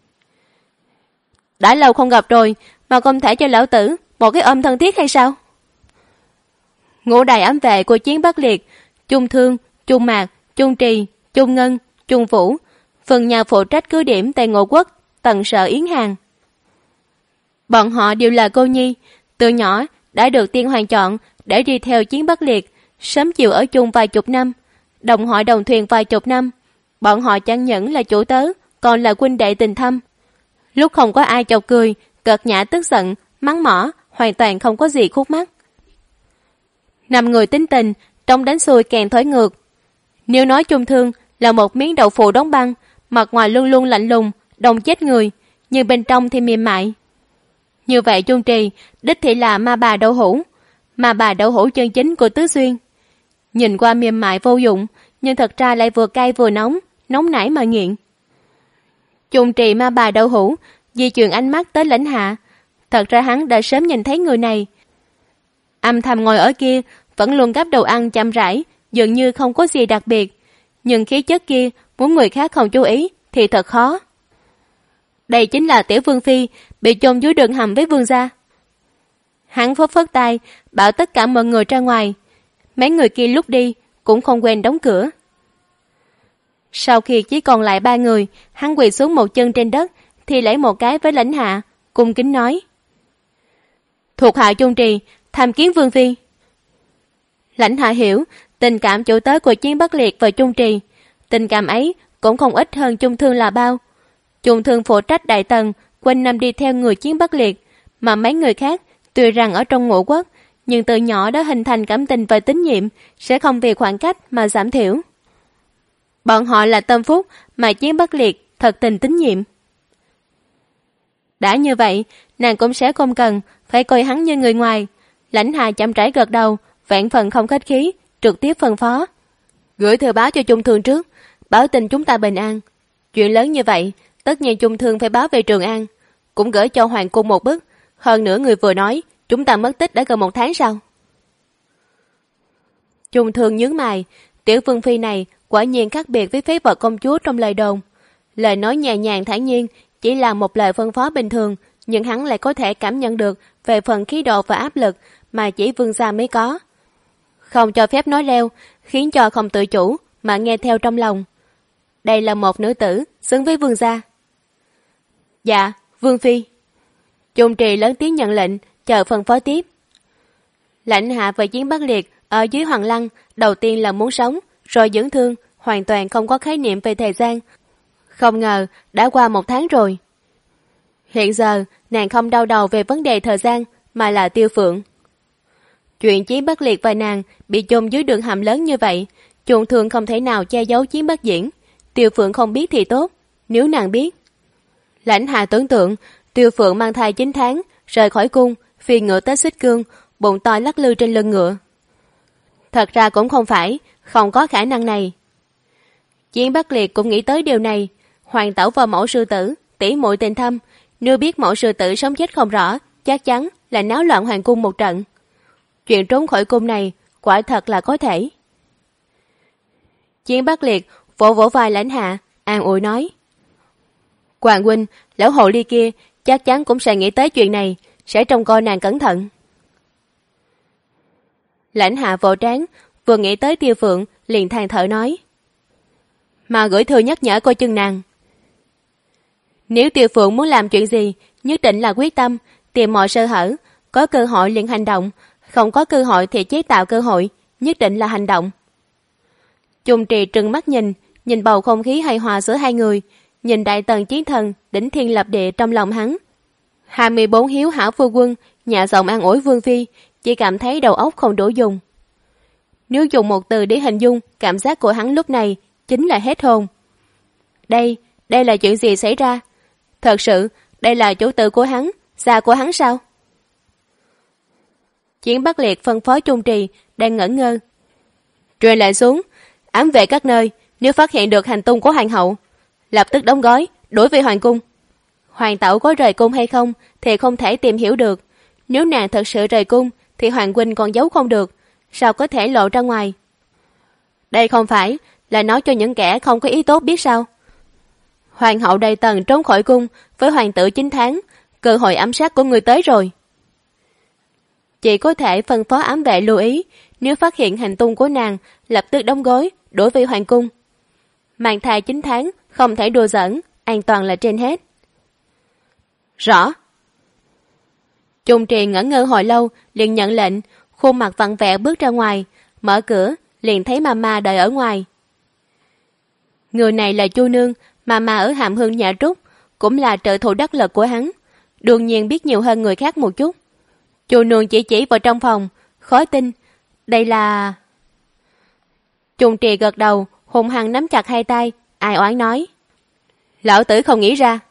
Speaker 2: Đã lâu không gặp rồi, mà không thể cho lão tử một cái ôm thân thiết hay sao? Ngũ đại ám vệ của Chiến Bắc Liệt, Chung Thương, Chung Mạc, Chung Trì, Chung Ngân, Chung Vũ, phần nhà phụ trách cứ điểm tại Ngộ Quốc, tận sở Yến Hàng. Bọn họ đều là cô nhi, từ nhỏ đã được tiên hoàng chọn để đi theo Chiến Bắc Liệt, sớm chiều ở chung vài chục năm, đồng hội đồng thuyền vài chục năm. Bọn họ chẳng những là chủ tớ, còn là huynh đệ tình thâm. Lúc không có ai chọc cười, cợt nhã tức giận, mắng mỏ, hoàn toàn không có gì khúc mắc. 5 người tính tình, trong đánh xuôi càng thối ngược. Nếu nói Chung Thương là một miếng đậu phụ đóng băng, mặt ngoài luôn luôn lạnh lùng, đông chết người, nhưng bên trong thì mềm mại. Như vậy Chung Trì đích thị là ma bà đậu hũ, ma bà đậu hũ chân chính của Tứ Xuyên. Nhìn qua mềm mại vô dụng, nhưng thật ra lại vừa cay vừa nóng, nóng nảy mà nghiện. Chung Trì ma bà đậu hũ di chuyển ánh mắt tới Lãnh Hạ. Thật ra hắn đã sớm nhìn thấy người này. Âm thầm ngồi ở kia, vẫn luôn gắp đồ ăn chậm rãi, dường như không có gì đặc biệt. Nhưng khí chất kia, muốn người khác không chú ý thì thật khó. Đây chính là tiểu vương phi, bị chôn dưới đường hầm với vương gia. Hắn phất phất tay, bảo tất cả mọi người ra ngoài. Mấy người kia lúc đi, cũng không quên đóng cửa. Sau khi chỉ còn lại 3 người, hắn quỳ xuống một chân trên đất, thì lấy một cái với Lãnh Hạ, cung kính nói: thuộc hạ Chung Trì, tham kiến vương phi. Lãnh Hạ hiểu tình cảm chủ tớ của Chiến Bắc Liệt và Chung Trì, tình cảm ấy cũng không ít hơn Chung Thương là bao. Chung Thương phụ trách đại tần, quanh năm đi theo người Chiến Bắc Liệt, mà mấy người khác tuy rằng ở trong Ngũ Quốc, nhưng từ nhỏ đã hình thành cảm tình và tín nhiệm, sẽ không vì khoảng cách mà giảm thiểu. Bọn họ là tâm phúc mà Chiến Bắc Liệt thật tình tín nhiệm. Đã như vậy, nàng cũng sẽ không cần phải coi hắn như người ngoài. Lãnh Hạ chậm rãi gật đầu, vạn phần không khách khí, trực tiếp phân phó: gửi thư báo cho Chung Thương trước, báo tin chúng ta bình an. Chuyện lớn như vậy, tất nhiên Chung Thương phải báo về Trường An, cũng gửi cho Hoàng cung một bức. Hơn nữa người vừa nói, chúng ta mất tích đã gần 1 tháng sau. Chung Thương nhướng mày, tiểu vương phi này quả nhiên khác biệt với phế vật công chúa trong lời đồn. Lời nói nhẹ nhàng thản nhiên, chỉ là một lời phân phó bình thường, nhưng hắn lại có thể cảm nhận được về phần khí độ và áp lực mà chỉ vương gia mới có. Không cho phép nói leo, khiến cho không tự chủ mà nghe theo trong lòng. Đây là một nữ tử xứng với vương gia. Dạ, vương phi. Chung Trì lớn tiếng nhận lệnh, chờ phân phó tiếp. Lãnh Hạ và Chiến Bắc Liệt ở dưới Hoàng Lăng, đầu tiên là muốn sống, rồi dưỡng thương, hoàn toàn không có khái niệm về thời gian. Không ngờ đã qua 1 tháng rồi. Hiện giờ nàng không đau đầu về vấn đề thời gian, mà là Tiêu Phượng. Chuyện Chiến Bắc Liệt và nàng bị chôn dưới đường hầm lớn như vậy, Chung Thương không thể nào che giấu Chiến Bắc Diễn. Tiêu Phượng không biết thì tốt, nếu nàng biết. Lãnh Hạ tưởng tượng Tiêu Phượng mang thai 9 tháng, rời khỏi cung, phi ngựa tới Xích Cương, bụng to lắc lư trên lưng ngựa. Thật ra cũng không phải, không có khả năng này. Chiến Bắc Liệt cũng nghĩ tới điều này. Hoàng tẩu và mẫu sư tử tỷ muội tình thâm, nếu biết mẫu sư tử sống chết không rõ, chắc chắn là náo loạn hoàng cung một trận. Chuyện trốn khỏi cung này quả thật là có thể. Chiến Bắc Liệt vỗ vỗ vai Lãnh Hạ, an ủi nói: Hoàng huynh, lão hồ ly kia chắc chắn cũng sẽ nghĩ tới chuyện này, sẽ trông coi nàng cẩn thận. Lãnh Hạ vỗ trán, vừa nghĩ tới Tiêu Phượng liền than thở nói: mà gửi thư nhắc nhở coi chừng nàng. Nếu Tiêu Phượng muốn làm chuyện gì, nhất định là quyết tâm, tìm mọi sơ hở, có cơ hội liền hành động, không có cơ hội thì chế tạo cơ hội, nhất định là hành động. Chung Trì trừng mắt nhìn bầu không khí hài hòa giữa hai người, nhìn đại tần chiến thần đỉnh thiên lập địa trong lòng hắn. 24 hiếu hảo phu quân nhạ giọng an ủi vương phi, chỉ cảm thấy đầu óc không đủ dùng. Nếu dùng một từ để hình dung cảm giác của hắn lúc này, chính là hết hồn. Đây là chuyện gì xảy ra? Thật sự, đây là chủ tử của hắn, gia của hắn sao? Chiến Bắc Liệt phân phó Chung Trì đang ngẩn ngơ. Truyền lại xuống, ám vệ các nơi, nếu phát hiện được hành tung của hoàng hậu, lập tức đóng gói, đuổi về hoàng cung. Hoàng tẩu có rời cung hay không thì không thể tìm hiểu được. Nếu nàng thật sự rời cung thì hoàng huynh còn giấu không được, sao có thể lộ ra ngoài? Đây không phải là nói cho những kẻ không có ý tốt biết sao? Hoàng hậu Đại Tần trốn khỏi cung với hoàng tử 9 tháng, cơ hội ám sát của người tới rồi. Chỉ có thể phân phó ám vệ lưu ý, nếu phát hiện hành tung của nàng, lập tức đóng gói, đuổi về hoàng cung. Mang thai 9 tháng, không thể đùa giỡn, an toàn là trên hết. Rõ. Chung Trì ngẩn ngơ hồi lâu, liền nhận lệnh, khuôn mặt vặn vẹo bước ra ngoài, mở cửa, liền thấy mama đợi ở ngoài. Người này là Chu Nương, mama ở Hàm Hương nhà Trúc, cũng là trợ thủ đắc lực của hắn, đương nhiên biết nhiều hơn người khác một chút. Chu Nương chỉ vào trong phòng, khó tin, đây là... Chung Trì gật đầu, hùng hăng nắm chặt hai tay, ai oán nói: lão tử không nghĩ ra.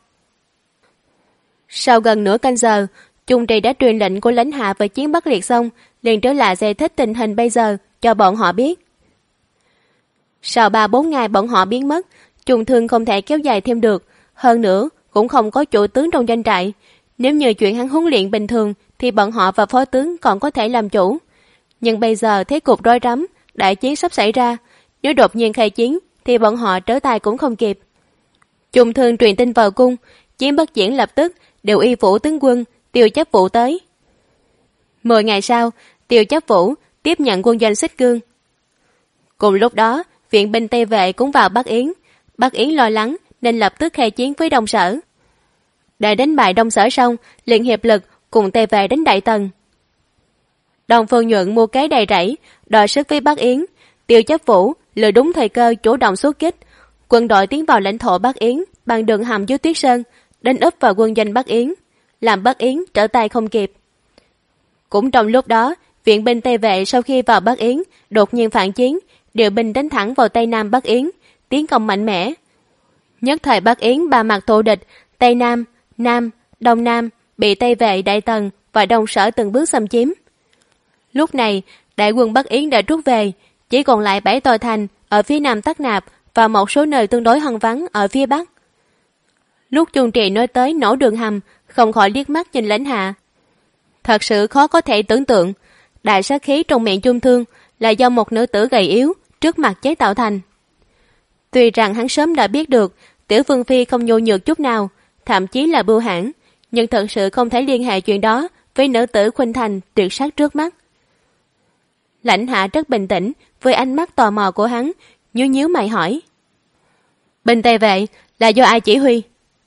Speaker 2: Sau gần nửa canh giờ, Chung Trì đã truyền lệnh của Lãnh Hạ và Chiến Bắc Liệt xong, liền trở lại giải thích tình hình bây giờ cho bọn họ biết. Sau 3-4 ngày bọn họ biến mất, Chung Thương không thể kéo dài thêm được, hơn nữa cũng không có chủ tướng trong doanh trại. Nếu như chuyện hắn huấn luyện bình thường thì bọn họ và phó tướng còn có thể làm chủ, Nhưng bây giờ thế cục rối rắm, đại chiến sắp xảy ra, nếu đột nhiên khai chiến thì bọn họ trở tay cũng không kịp. Trung Thương truyền tin vào cung, Chiến Bất Diễn lập tức điều y phủ tướng quân Tiêu Chấp Vũ tới. 10 ngày sau, Tiêu Chấp Vũ tiếp nhận quân doanh Xích Cương. Cùng lúc đó, viện binh Tây Vệ cũng vào Bắc Yến. Bắc Yến lo lắng nên lập tức khai chiến với Đông Sở. Để đánh bại Đông Sở xong, liền hiệp lực cùng Tây Vệ đánh Đại Tần. Đông Phương Nhuận mua cái đầy rẫy, đòi sức với Bắc Yến. Tiêu Chấp Vũ lựa đúng thời cơ chủ động xuất kích. Quân đội tiến vào lãnh thổ Bắc Yến bằng đường hầm dưới Tuyết Sơn, đánh úp vào quân doanh Bắc Yến, làm Bắc Yến trở tay không kịp. Cũng trong lúc đó, viện binh Tây Vệ sau khi vào Bắc Yến đột nhiên phản chiến, điều binh đánh thẳng vào Tây Nam Bắc Yến, tiến công mạnh mẽ. Nhất thời Bắc Yến ba mặt thù địch, Tây Nam, Nam, Đông Nam bị Tây Vệ, Đại Tần và Đông Sở từng bước xâm chiếm. Lúc này, đại quân Bắc Yến đã rút về, chỉ còn lại 7 tòa thành ở phía nam Tắc Nạp và một số nơi tương đối hoang vắng ở phía bắc. Lúc Chung Trì nói tới nổ đường hầm, không khỏi liếc mắt nhìn Lãnh Hạ. Thật sự khó có thể tưởng tượng, đại sát khí trong miệng Chung Thương là do một nữ tử gầy yếu trước mặt chế tạo thành. Tuy rằng hắn sớm đã biết được Tiểu Vương Phi không nhô nhược chút nào, thậm chí là bưu hãn, nhưng thật sự không thể liên hệ chuyện đó với nữ tử khuynh thành tuyệt sắc trước mắt. Lãnh Hạ rất bình tĩnh với ánh mắt tò mò của hắn, nhíu nhíu mày hỏi: Binh Tây Vệ là do ai chỉ huy?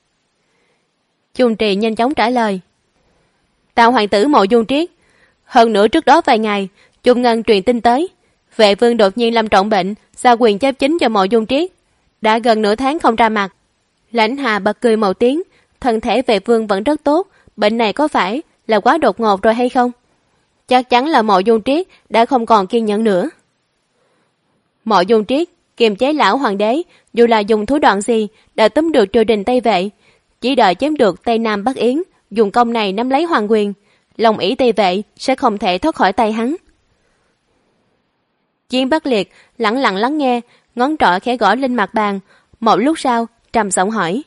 Speaker 2: Chung Trì nhanh chóng trả lời: Tào hoàng tử Mộ Dung Triết. Hơn nữa trước đó vài ngày, Chung Ngân truyền tin tới, Vệ vương đột nhiên lâm trọng bệnh, giao quyền chấp chính cho Mộ Dung Triết. Đã gần nửa tháng không ra mặt. Lãnh Hà bật cười một tiếng, thân thể Vệ vương vẫn rất tốt, bệnh này có phải là quá đột ngột rồi hay không? Chắc chắn là Mộ Dung Triết đã không còn kiên nhẫn nữa. Mộ Dung Triết kiềm chế lão hoàng đế, dù là dùng thủ đoạn gì đã túm được triều đình Tây Vệ, chỉ đợi chiếm được Tây Nam Bắc Yến, dùng công này nắm lấy hoàng quyền, lòng ỷ Tây Vệ sẽ không thể thoát khỏi tay hắn. Chiến Bất Liệt lẳng lặng lắng nghe, ngón trỏ khẽ gõ lên mặt bàn, một lúc sau trầm giọng hỏi: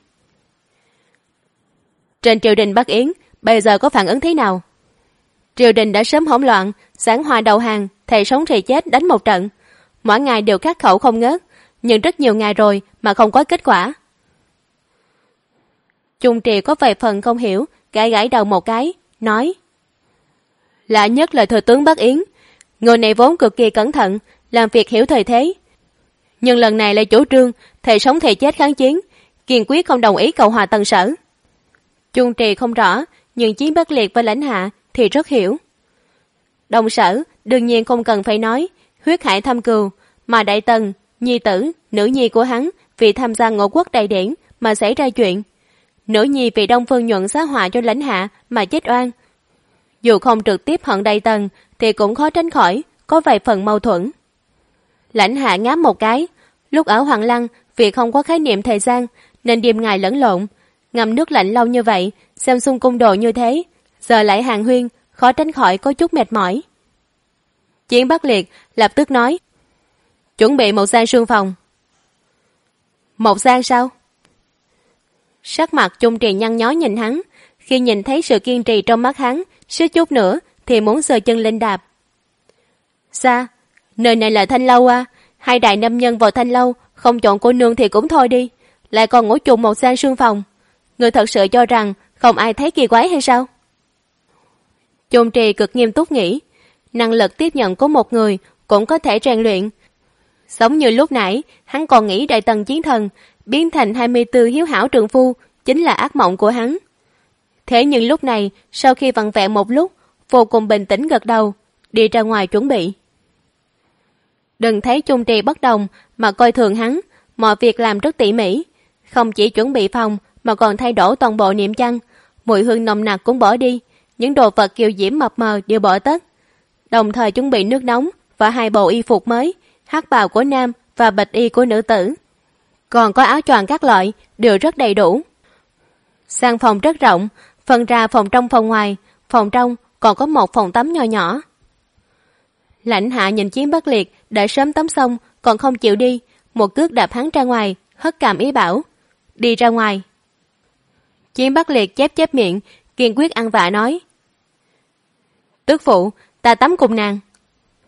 Speaker 2: Trên triều đình Bắc Yến bây giờ có phản ứng thế nào? Triều đình đã sớm hỗn loạn, giảng hòa đầu hàng, thề sống thề chết đánh một trận, mỗi ngày đều khắc khẩu không ngớt, nhưng rất nhiều ngày rồi mà không có kết quả. Chung Trì có vài phần không hiểu, gãi gãi đầu một cái, nói: Lạ nhất là thừa tướng Bắc Yến, người này vốn cực kỳ cẩn thận, làm việc hiểu thời thế, nhưng lần này lại chủ trương thề sống thề chết kháng chiến, kiên quyết không đồng ý cầu hòa Tần Sở. Chung Trì không rõ, nhưng Chiến Bất Liệt và Lãnh Hạ thì rất hiểu. Đông Sở đương nhiên không cần phải nói, huyết hải thâm cừu, mà Đại Tần, nhi tử, nữ nhi của hắn vì tham gia Ngũ Quốc đại điển mà xảy ra chuyện. Nữ nhi vì Đông Phương Nhuận xá họa cho Lãnh Hạ mà chết oan. Dù không trực tiếp hận Đại Tần thì cũng khó tránh khỏi có vài phần mâu thuẫn. Lãnh Hạ ngáp một cái, lúc ở Hoàng Lăng vì không có khái niệm thời gian nên đêm ngày lẫn lộn, ngâm nước lạnh lâu như vậy, xem xung cung đồ như thế, giờ lại hàng huyên, khó tránh khỏi có chút mệt mỏi. Chiến Bất Liệt lập tức nói: Chuẩn bị một gian sương phòng. Một gian sao? Sắc mặt Chung Trì nhăn nhó nhìn hắn, khi nhìn thấy sự kiên trì trong mắt hắn, suýt chút nữa thì muốn sờ chân lên đạp. Xa, nơi này là thanh lâu à, hai đại nam nhân vào thanh lâu, không chọn cô nương thì cũng thôi đi, lại còn ngủ chung một gian sương phòng. Người thật sự cho rằng không ai thấy kỳ quái hay sao? Chung Trì cực nghiêm túc nghĩ, năng lực tiếp nhận của một người cũng có thể rèn luyện. Giống như lúc nãy, hắn còn nghĩ Đại Tần chiến thần biến thành 24 hiếu hảo trượng phu chính là ác mộng của hắn. Thế nhưng lúc này, sau khi vặn vẹn một lúc, vô cùng bình tĩnh gật đầu, đi ra ngoài chuẩn bị. Đừng thấy Chung Trì bất đồng mà coi thường hắn, mọi việc làm rất tỉ mỉ, không chỉ chuẩn bị phòng mà còn thay đổi toàn bộ niệm chăn, mùi hương nồng nặc cũng bỏ đi, những đồ vật kiều diễm mập mờ đều bỏ tất, đồng thời chuẩn bị nước nóng và 2 bộ y phục mới, hắc bào của nam và bạch y của nữ tử, còn có áo choàng các loại đều rất đầy đủ. Gian phòng rất rộng, phân ra phòng trong phòng ngoài, phòng trong còn có một phòng tắm nho nhỏ. Lãnh Hạ nhìn Chiến Bất Liệt đã sớm tắm xong còn không chịu đi, một cước đạp hắn ra ngoài, hất cằm ý bảo: Đi ra ngoài. Chiến Bất Liệt chép chép miệng, kiên quyết ăn vạ nói: Tước phụ, ta tắm cùng nàng.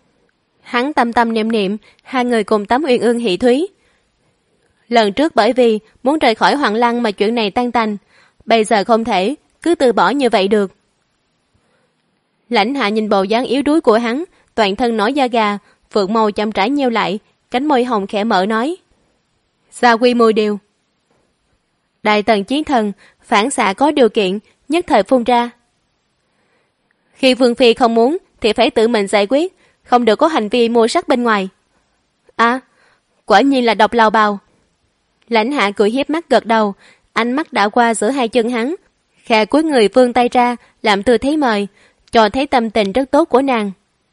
Speaker 2: Hắn tâm tâm niệm niệm, hai người cùng tắm uyên ương hỷ thúy. Lần trước bởi vì muốn rời khỏi Hoàng Lăng mà chuyện này tan tành, bây giờ không thể cứ từ bỏ như vậy được. Lãnh Hạ nhìn bộ dáng yếu đuối của hắn, toàn thân nổi da gà, phượng màu chậm rãi nheo lại, cánh môi hồng khẽ mở nói: Gia quy 10 điều. Đại tần chiến thần phản xạ có điều kiện, nhất thời phun ra: Khi Vương Phi không muốn thì phải tự mình giải quyết, không được có hành vi mua sắc bên ngoài. À, quả nhiên là độc lao bào. Lãnh Hạ cười hiếp mắt gật đầu, ánh mắt đã qua giữa hai chân hắn, khẽ cúi người vươn tay ra làm tư thế mời, cho thấy tâm tình rất tốt của nàng.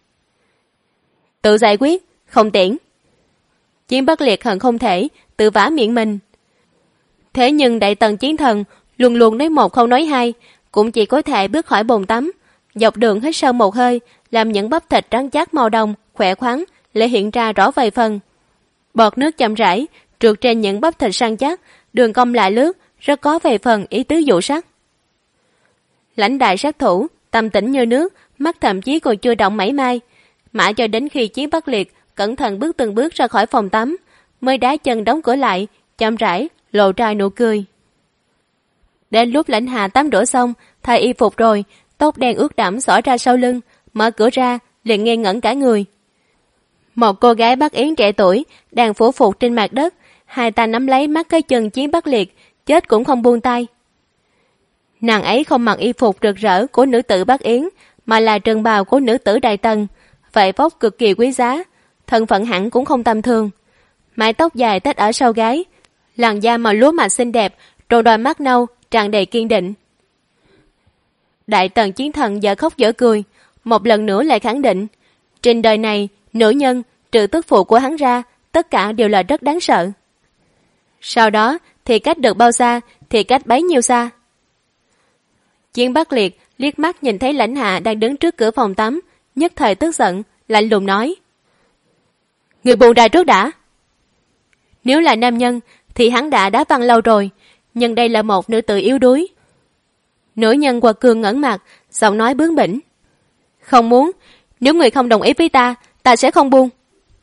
Speaker 2: Tự giải quyết, không tiễn. Chiến Bất Liệt hận không thể tự vả miệng mình. Thế nhưng đại tần chiến thần luôn luôn nói một không nói hai, cũng chỉ có thể bước khỏi bồn tắm, dọc đường hít sâu một hơi, làm những bắp thịt trắng chắc màu đồng khỏe khoắn lại hiện ra rõ vài phần. Bọt nước chậm rãi trượt trên những bắp thịt săn chắc, đường cong lạ lướt, rất có vài phần ý tứ dụ sắc. Lãnh đại sát thủ tâm tĩnh như nước, mắt thậm chí còn chưa động mảy may, mãi cho đến khi Chiến Bất Liệt cẩn thận bước từng bước ra khỏi phòng tắm, mới đá chân đóng cửa lại, chậm rãi lộ ra nụ cười. Đến lúc Lãnh Hạ tắm rửa xong, thay y phục rồi, tóc đen ướt đẫm xõa ra sau lưng, mở cửa ra liền ngây ngẩn cả người. Một cô gái Bắc Yến trẻ tuổi đang phủ phục trên mặt đất, hai tay nắm lấy mắt cái chân Chiến Bất Liệt, chết cũng không buông tay. Nàng ấy không mặc y phục rực rỡ của nữ tử Bắc Yến, mà là trần bào của nữ tử Đại Tần, vậy vóc cực kỳ quý giá, thân phận hẳn cũng không tầm thường. Mái tóc dài tết ở sau gáy, làn da màu lúa mạch xinh đẹp, rồi đôi mắt nâu tràn đầy kiên định. Đại Tần chiến thần dở khóc dở cười, một lần nữa lại khẳng định, trên đời này, nữ nhân trừ tức phụ của hắn ra, tất cả đều là rất đáng sợ. Sau đó thì cách được bao xa thì cách bấy nhiêu xa. Chiến Bất Liệt liếc mắt nhìn thấy Lãnh Hạ đang đứng trước cửa phòng tắm, nhất thời tức giận, lạnh lùng nói: Người buông ra trước đã. Nếu là nam nhân thì hắn đã đá văng lâu rồi, nhưng đây là một nữ tử yếu đuối. Nữ nhân quật cường ngẩng mặt, giọng nói bướng bỉnh: Không muốn, nếu người không đồng ý với ta sẽ không buông.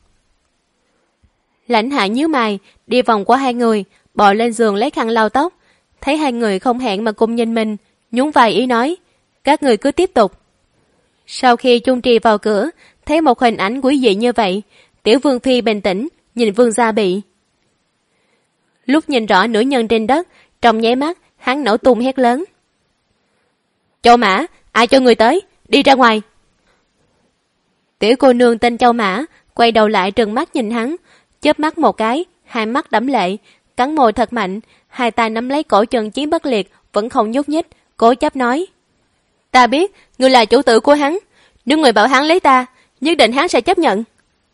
Speaker 2: Lãnh Hạ nhíu mày, đi vòng qua hai người, bò lên giường lấy khăn lau tóc, thấy hai người không hẹn mà cùng nhìn mình, nhún vai ý nói: Các người cứ tiếp tục. Sau khi Chung Trì vào cửa, thấy một hình ảnh quý dị như vậy, Tiểu Vương Phi bình tĩnh nhìn Vương Gia Bị. Lúc nhìn rõ nữ nhân trên đất, trong nháy mắt hắn nổ tung hét lớn: Châu Mã, ai cho người tới, đi ra ngoài. Tiểu cô nương tên Châu Mã quay đầu lại trừng mắt nhìn hắn, chớp mắt một cái, hai mắt đẫm lệ, cắn môi thật mạnh, hai tay nắm lấy cổ chân Chiến Bất Liệt vẫn không nhúc nhích, cố chấp nói: Ta biết ngươi là chủ tử của hắn, nếu người bảo hắn lấy ta, nhất định hắn sẽ chấp nhận.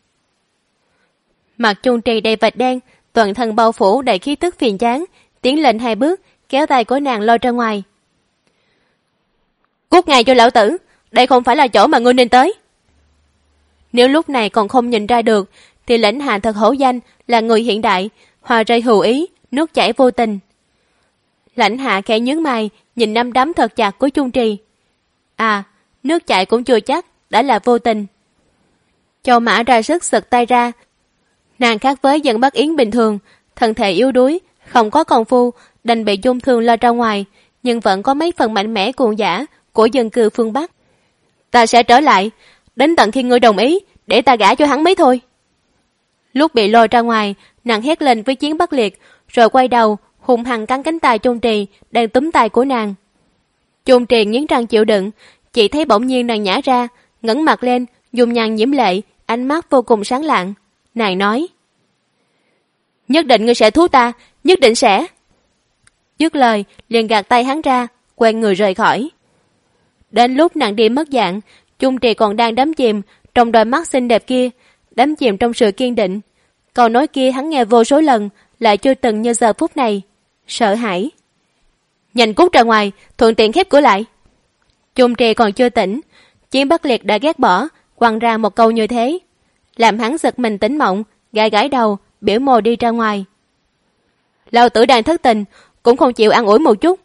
Speaker 2: Mặt Chung Trì đầy vạch đen, toàn thân bao phủ đầy khí tức phiền chán, tiến lên hai bước, kéo tay của nàng lôi ra ngoài. Cút ngay cho lão tử, đây không phải là chỗ mà ngươi nên tới. Nếu lúc này còn không nhìn ra được, thì Lãnh Hạ thật hổ danh là người hiện đại, hòa rơi hữu ý, nước chảy vô tình. Lãnh Hạ khẽ nhướng mày, nhìn nắm đấm thật chặt của Chung Trì. À, nước chảy cũng chưa chắc đã là vô tình. Châu Mã ra sức giật tay ra. Nàng khác với dân Bắc Yến bình thường, thân thể yếu đuối, không có công phu, đành bị dung thương lo ra ngoài, nhưng vẫn có mấy phần mạnh mẽ cuồng dã của dân cư phương Bắc. Ta sẽ trở lại, đến tận khi ngươi đồng ý, để ta gả cho hắn mới thôi. Lúc bị lôi ra ngoài, nàng hét lên với Chiến Bất Liệt, rồi quay đầu, hung hăng cắn cánh tay Chung Trì đang túm tay của nàng. Chung Trì nghiến răng chịu đựng, chỉ thấy bỗng nhiên nàng nhả ra, ngẩng mặt lên, dùng nhàn nhiễm lệ, ánh mắt vô cùng sáng lạng. Nàng nói: Nhất định ngươi sẽ thú ta, nhất định sẽ. Dứt lời, liền gạt tay hắn ra, quay người rời khỏi. Đến lúc nàng đi mất dạng, Chung Trì còn đang đắm chìm trong đôi mắt xinh đẹp kia, đắm chìm trong sự kiên định. Câu nói kia hắn nghe vô số lần, lại chưa từng như giờ phút này. Sợ hãi. Nhanh cút ra ngoài, thuận tiện khép cửa lại. Chung Trì còn chưa tỉnh, Chiến Bất Liệt đã ghét bỏ, quăng ra một câu như thế, làm hắn giật mình tỉnh mộng, gãi gãi đầu, biểu môi đi ra ngoài. Lão tử đang thất tình, cũng không chịu ăn ủi một chút.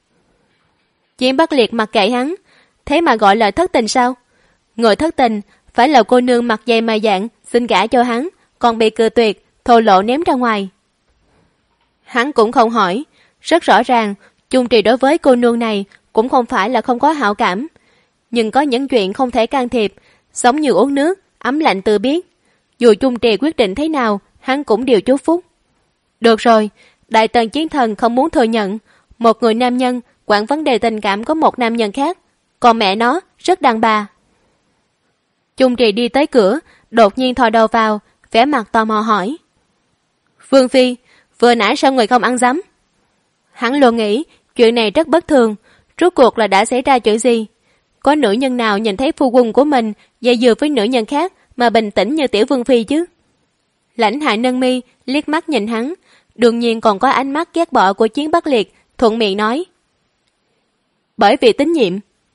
Speaker 2: Chiến Bất Liệt mặc kệ hắn, thế mà gọi là thất tình sao? Người thất tình phải là cô nương mặt dày mày dạn xin gả cho hắn, còn bị cự tuyệt, thô lộ ném ra ngoài. Hắn cũng không hỏi, rất rõ ràng Chung Trì đối với cô nương này cũng không phải là không có hảo cảm, nhưng có những chuyện không thể can thiệp, giống như uống nước ấm lạnh tự biết. Dù Chung Trì quyết định thế nào, hắn cũng đều chúc phúc. Được rồi, Đại Tần Chiến Thần không muốn thừa nhận một người nam nhân quản vấn đề tình cảm có một nam nhân khác, còn mẹ nó rất đàn bà. Chung Trì đi tới cửa, đột nhiên thò đầu vào, vẻ mặt tò mò hỏi: Vương Phi, vừa nãy sao người không ăn dấm? Hắn luôn nghĩ chuyện này rất bất thường, rốt cuộc là đã xảy ra chuyện gì? Có nữ nhân nào nhìn thấy phu quân của mình dây dưa với nữ nhân khác mà bình tĩnh như tiểu Vương Phi chứ? Lãnh Hạ nâng mi liếc mắt nhìn hắn, đương nhiên còn có ánh mắt ghét bỏ của Chiến Bắc Liệt, thuận miệng nói: Bởi vì tín nhiệm.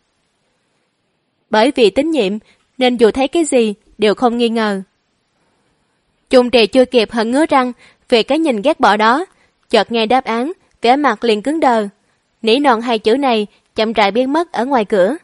Speaker 2: Bởi vì tín nhiệm nên dù thấy cái gì đều không nghi ngờ. Chung Trì chưa kịp hận ngứa răng về cái nhìn ghét bỏ đó, chợt nghe đáp án, vẻ mặt liền cứng đờ, nỉ non hai chữ này chậm rãi biến mất ở ngoài cửa.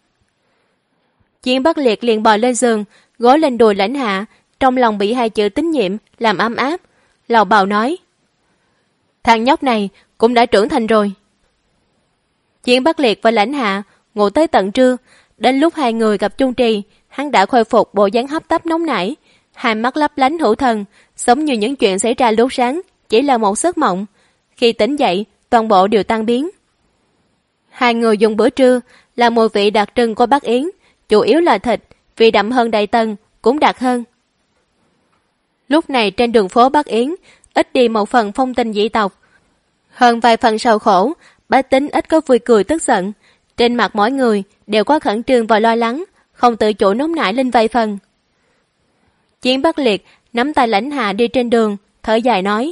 Speaker 2: Chiến Bắc Liệt liền bò lên giường, gối lên đùi Lãnh Hạ, trong lòng bị hai chữ tín nhiệm làm ấm áp, lầu bầu nói: Thằng nhóc này cũng đã trưởng thành rồi. Chiến Bắc Liệt và Lãnh Hạ ngủ tới tận trưa, đến lúc hai người gặp Chung Trì, hắn đã khôi phục bộ dáng hấp tấp nóng nảy, hai mắt lấp lánh hữu thần, giống như những chuyện xảy ra lúc sáng chỉ là một giấc mộng. Khi tỉnh dậy, toàn bộ đều tan biến. Hai người dùng bữa trưa là mùi vị đặc trưng của Bắc Yến, chủ yếu là thịt, vị đậm hơn Đại Tần, cũng đặc hơn. Lúc này trên đường phố Bắc Yến, ít đi một phần phong tình dị tộc, hơn vài phần sầu khổ, bách tính ít có vui cười tức giận. Trên mặt mỗi người đều có khẩn trương và lo lắng, không tự chủ nóng nảy lên vài phần. Chiến Bắc Liệt nắm tay Lãnh Hạ đi trên đường, thở dài nói: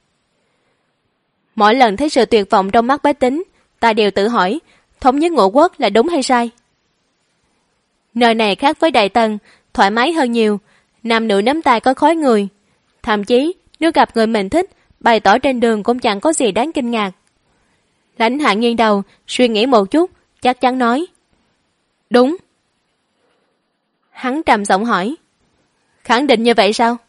Speaker 2: Mỗi lần thấy sự tuyệt vọng trong mắt bách tính, ta đều tự hỏi, thống nhất ngũ quốc là đúng hay sai? Nơi này khác với Đại Tần, thoải mái hơn nhiều, nam nữ nắm tay có khói người. Thậm chí, nếu gặp người mình thích, bày tỏ trên đường cũng chẳng có gì đáng kinh ngạc. Lãnh Hạ nghiêng đầu, suy nghĩ một chút, chắc chắn nói: Đúng. Hắn trầm giọng hỏi: Khẳng định như vậy sao?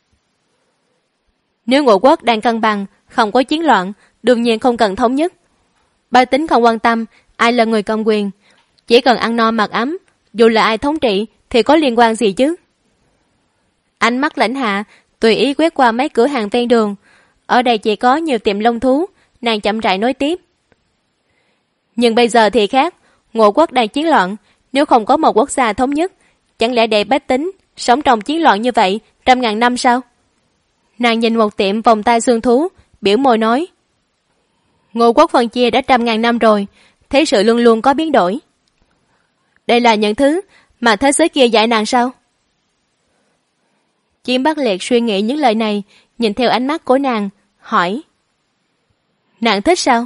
Speaker 2: Nếu ngũ quốc đang cân bằng, không có chiến loạn, đương nhiên không cần thống nhất. Bá tính không quan tâm ai là người cầm quyền, chỉ cần ăn no mặc ấm, dù là ai thống trị thì có liên quan gì chứ? Ánh mắt Lãnh Hạ tùy ý quét qua mấy cửa hàng ven đường. Ở đây chỉ có nhiều tiệm lông thú, nàng chậm rãi nói tiếp: Nhưng bây giờ thì khác, ngũ quốc đang chiến loạn, nếu không có một quốc gia thống nhất, chẳng lẽ để bách tính sống trong chiến loạn như vậy 100.000 năm sao? Nàng nhìn một tiệm vòng tay xương thú, biểu môi nói: Ngũ quốc phân chia đã 100.000 năm rồi, thế sự luôn luôn có biến đổi. Đây là những thứ mà thế giới kia dạy nàng sao? Chiến Bắc Liệt suy nghĩ những lời này, nhìn theo ánh mắt của nàng, hỏi: Nàng thích sao?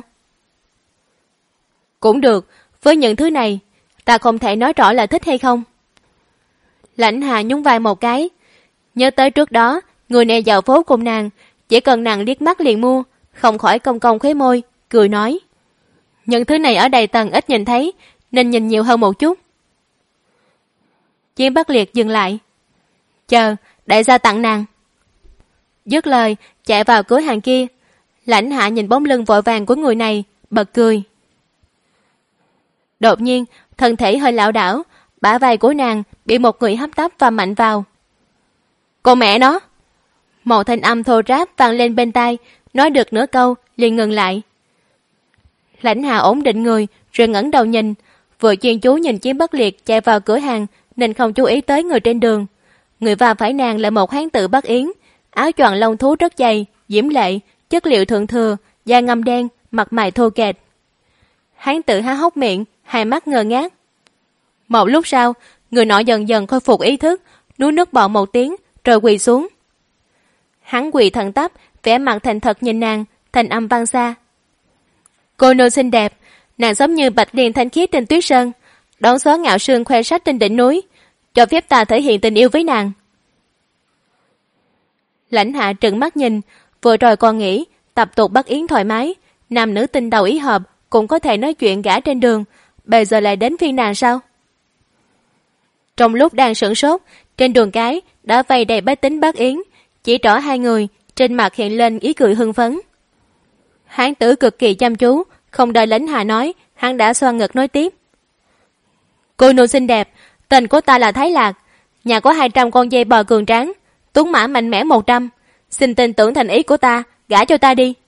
Speaker 2: Cũng được, với những thứ này, ta không thể nói rõ là thích hay không. Lãnh Hạ nhún vai một cái, nhớ tới trước đó, người này dạo phố cùng nàng, chỉ cần nàng liếc mắt liền mua, không khỏi cong cong khóe môi, cười nói: Những thứ này ở Đại Tần ít nhìn thấy, nên nhìn nhiều hơn một chút. Chiến Bắc Liệt dừng lại: Chờ, đại gia tặng nàng. Dứt lời, chạy vào cửa hàng kia. Lãnh Hạ nhìn bóng lưng vội vàng của người này, bật cười. Đột nhiên, thân thể hơi lảo đảo, bả vai của nàng bị một người hấp tấp và mạnh vào. Cô mẹ nó! Một thanh âm thô ráp vang lên bên tai, nói được nửa câu liền ngừng lại. Lãnh Hạ ổn định người rồi ngẩng đầu nhìn, vừa chuyên chú nhìn Chiến Bắc Liệt chạy vào cửa hàng nên không chú ý tới người trên đường. Người va phải nàng là một hán tử Bắc Yến, áo choàng lông thú rất dày, diễm lệ, chất liệu thượng thừa, da ngăm đen, mặt mày thô kệch. Hán tử há hốc miệng, hai mắt ngơ ngác. Một lúc sau, người nọ dần dần khôi phục ý thức, nuốt nước bọt một tiếng rồi quỳ xuống. Hắn quỳ thẳng tắp, vẻ mặt thành thật nhìn nàng, thành âm vang xa: Cô nương xinh đẹp, nàng giống như bạch liên thanh khiết trên tuyết sơn, đón gió ngạo sương khoe sách trên đỉnh núi, cho phép ta thể hiện tình yêu với nàng. Lãnh Hạ trừng mắt nhìn, vừa rồi còn nghĩ tập tục Bắc Yến thoải mái, nam nữ tình đầu ý hợp cũng có thể nói chuyện gã trên đường, bây giờ lại đến phiên nàng sao? Trong lúc đang sửng sốt, trên đường cái đã vây đầy bách tính Bắc Yến, chỉ trỏ hai người, trên mặt hiện lên ý cười hưng phấn. Hán tử cực kỳ chăm chú, không đợi Lãnh Hà nói, hắn đã xoa ngực nói tiếp. Cô nương xinh đẹp, tên của ta là Thái Lạc, nhà có 200 con dê bò cường tráng, tuấn mã mạnh mẽ 100, xin tin tưởng thành ý của ta, gả cho ta đi.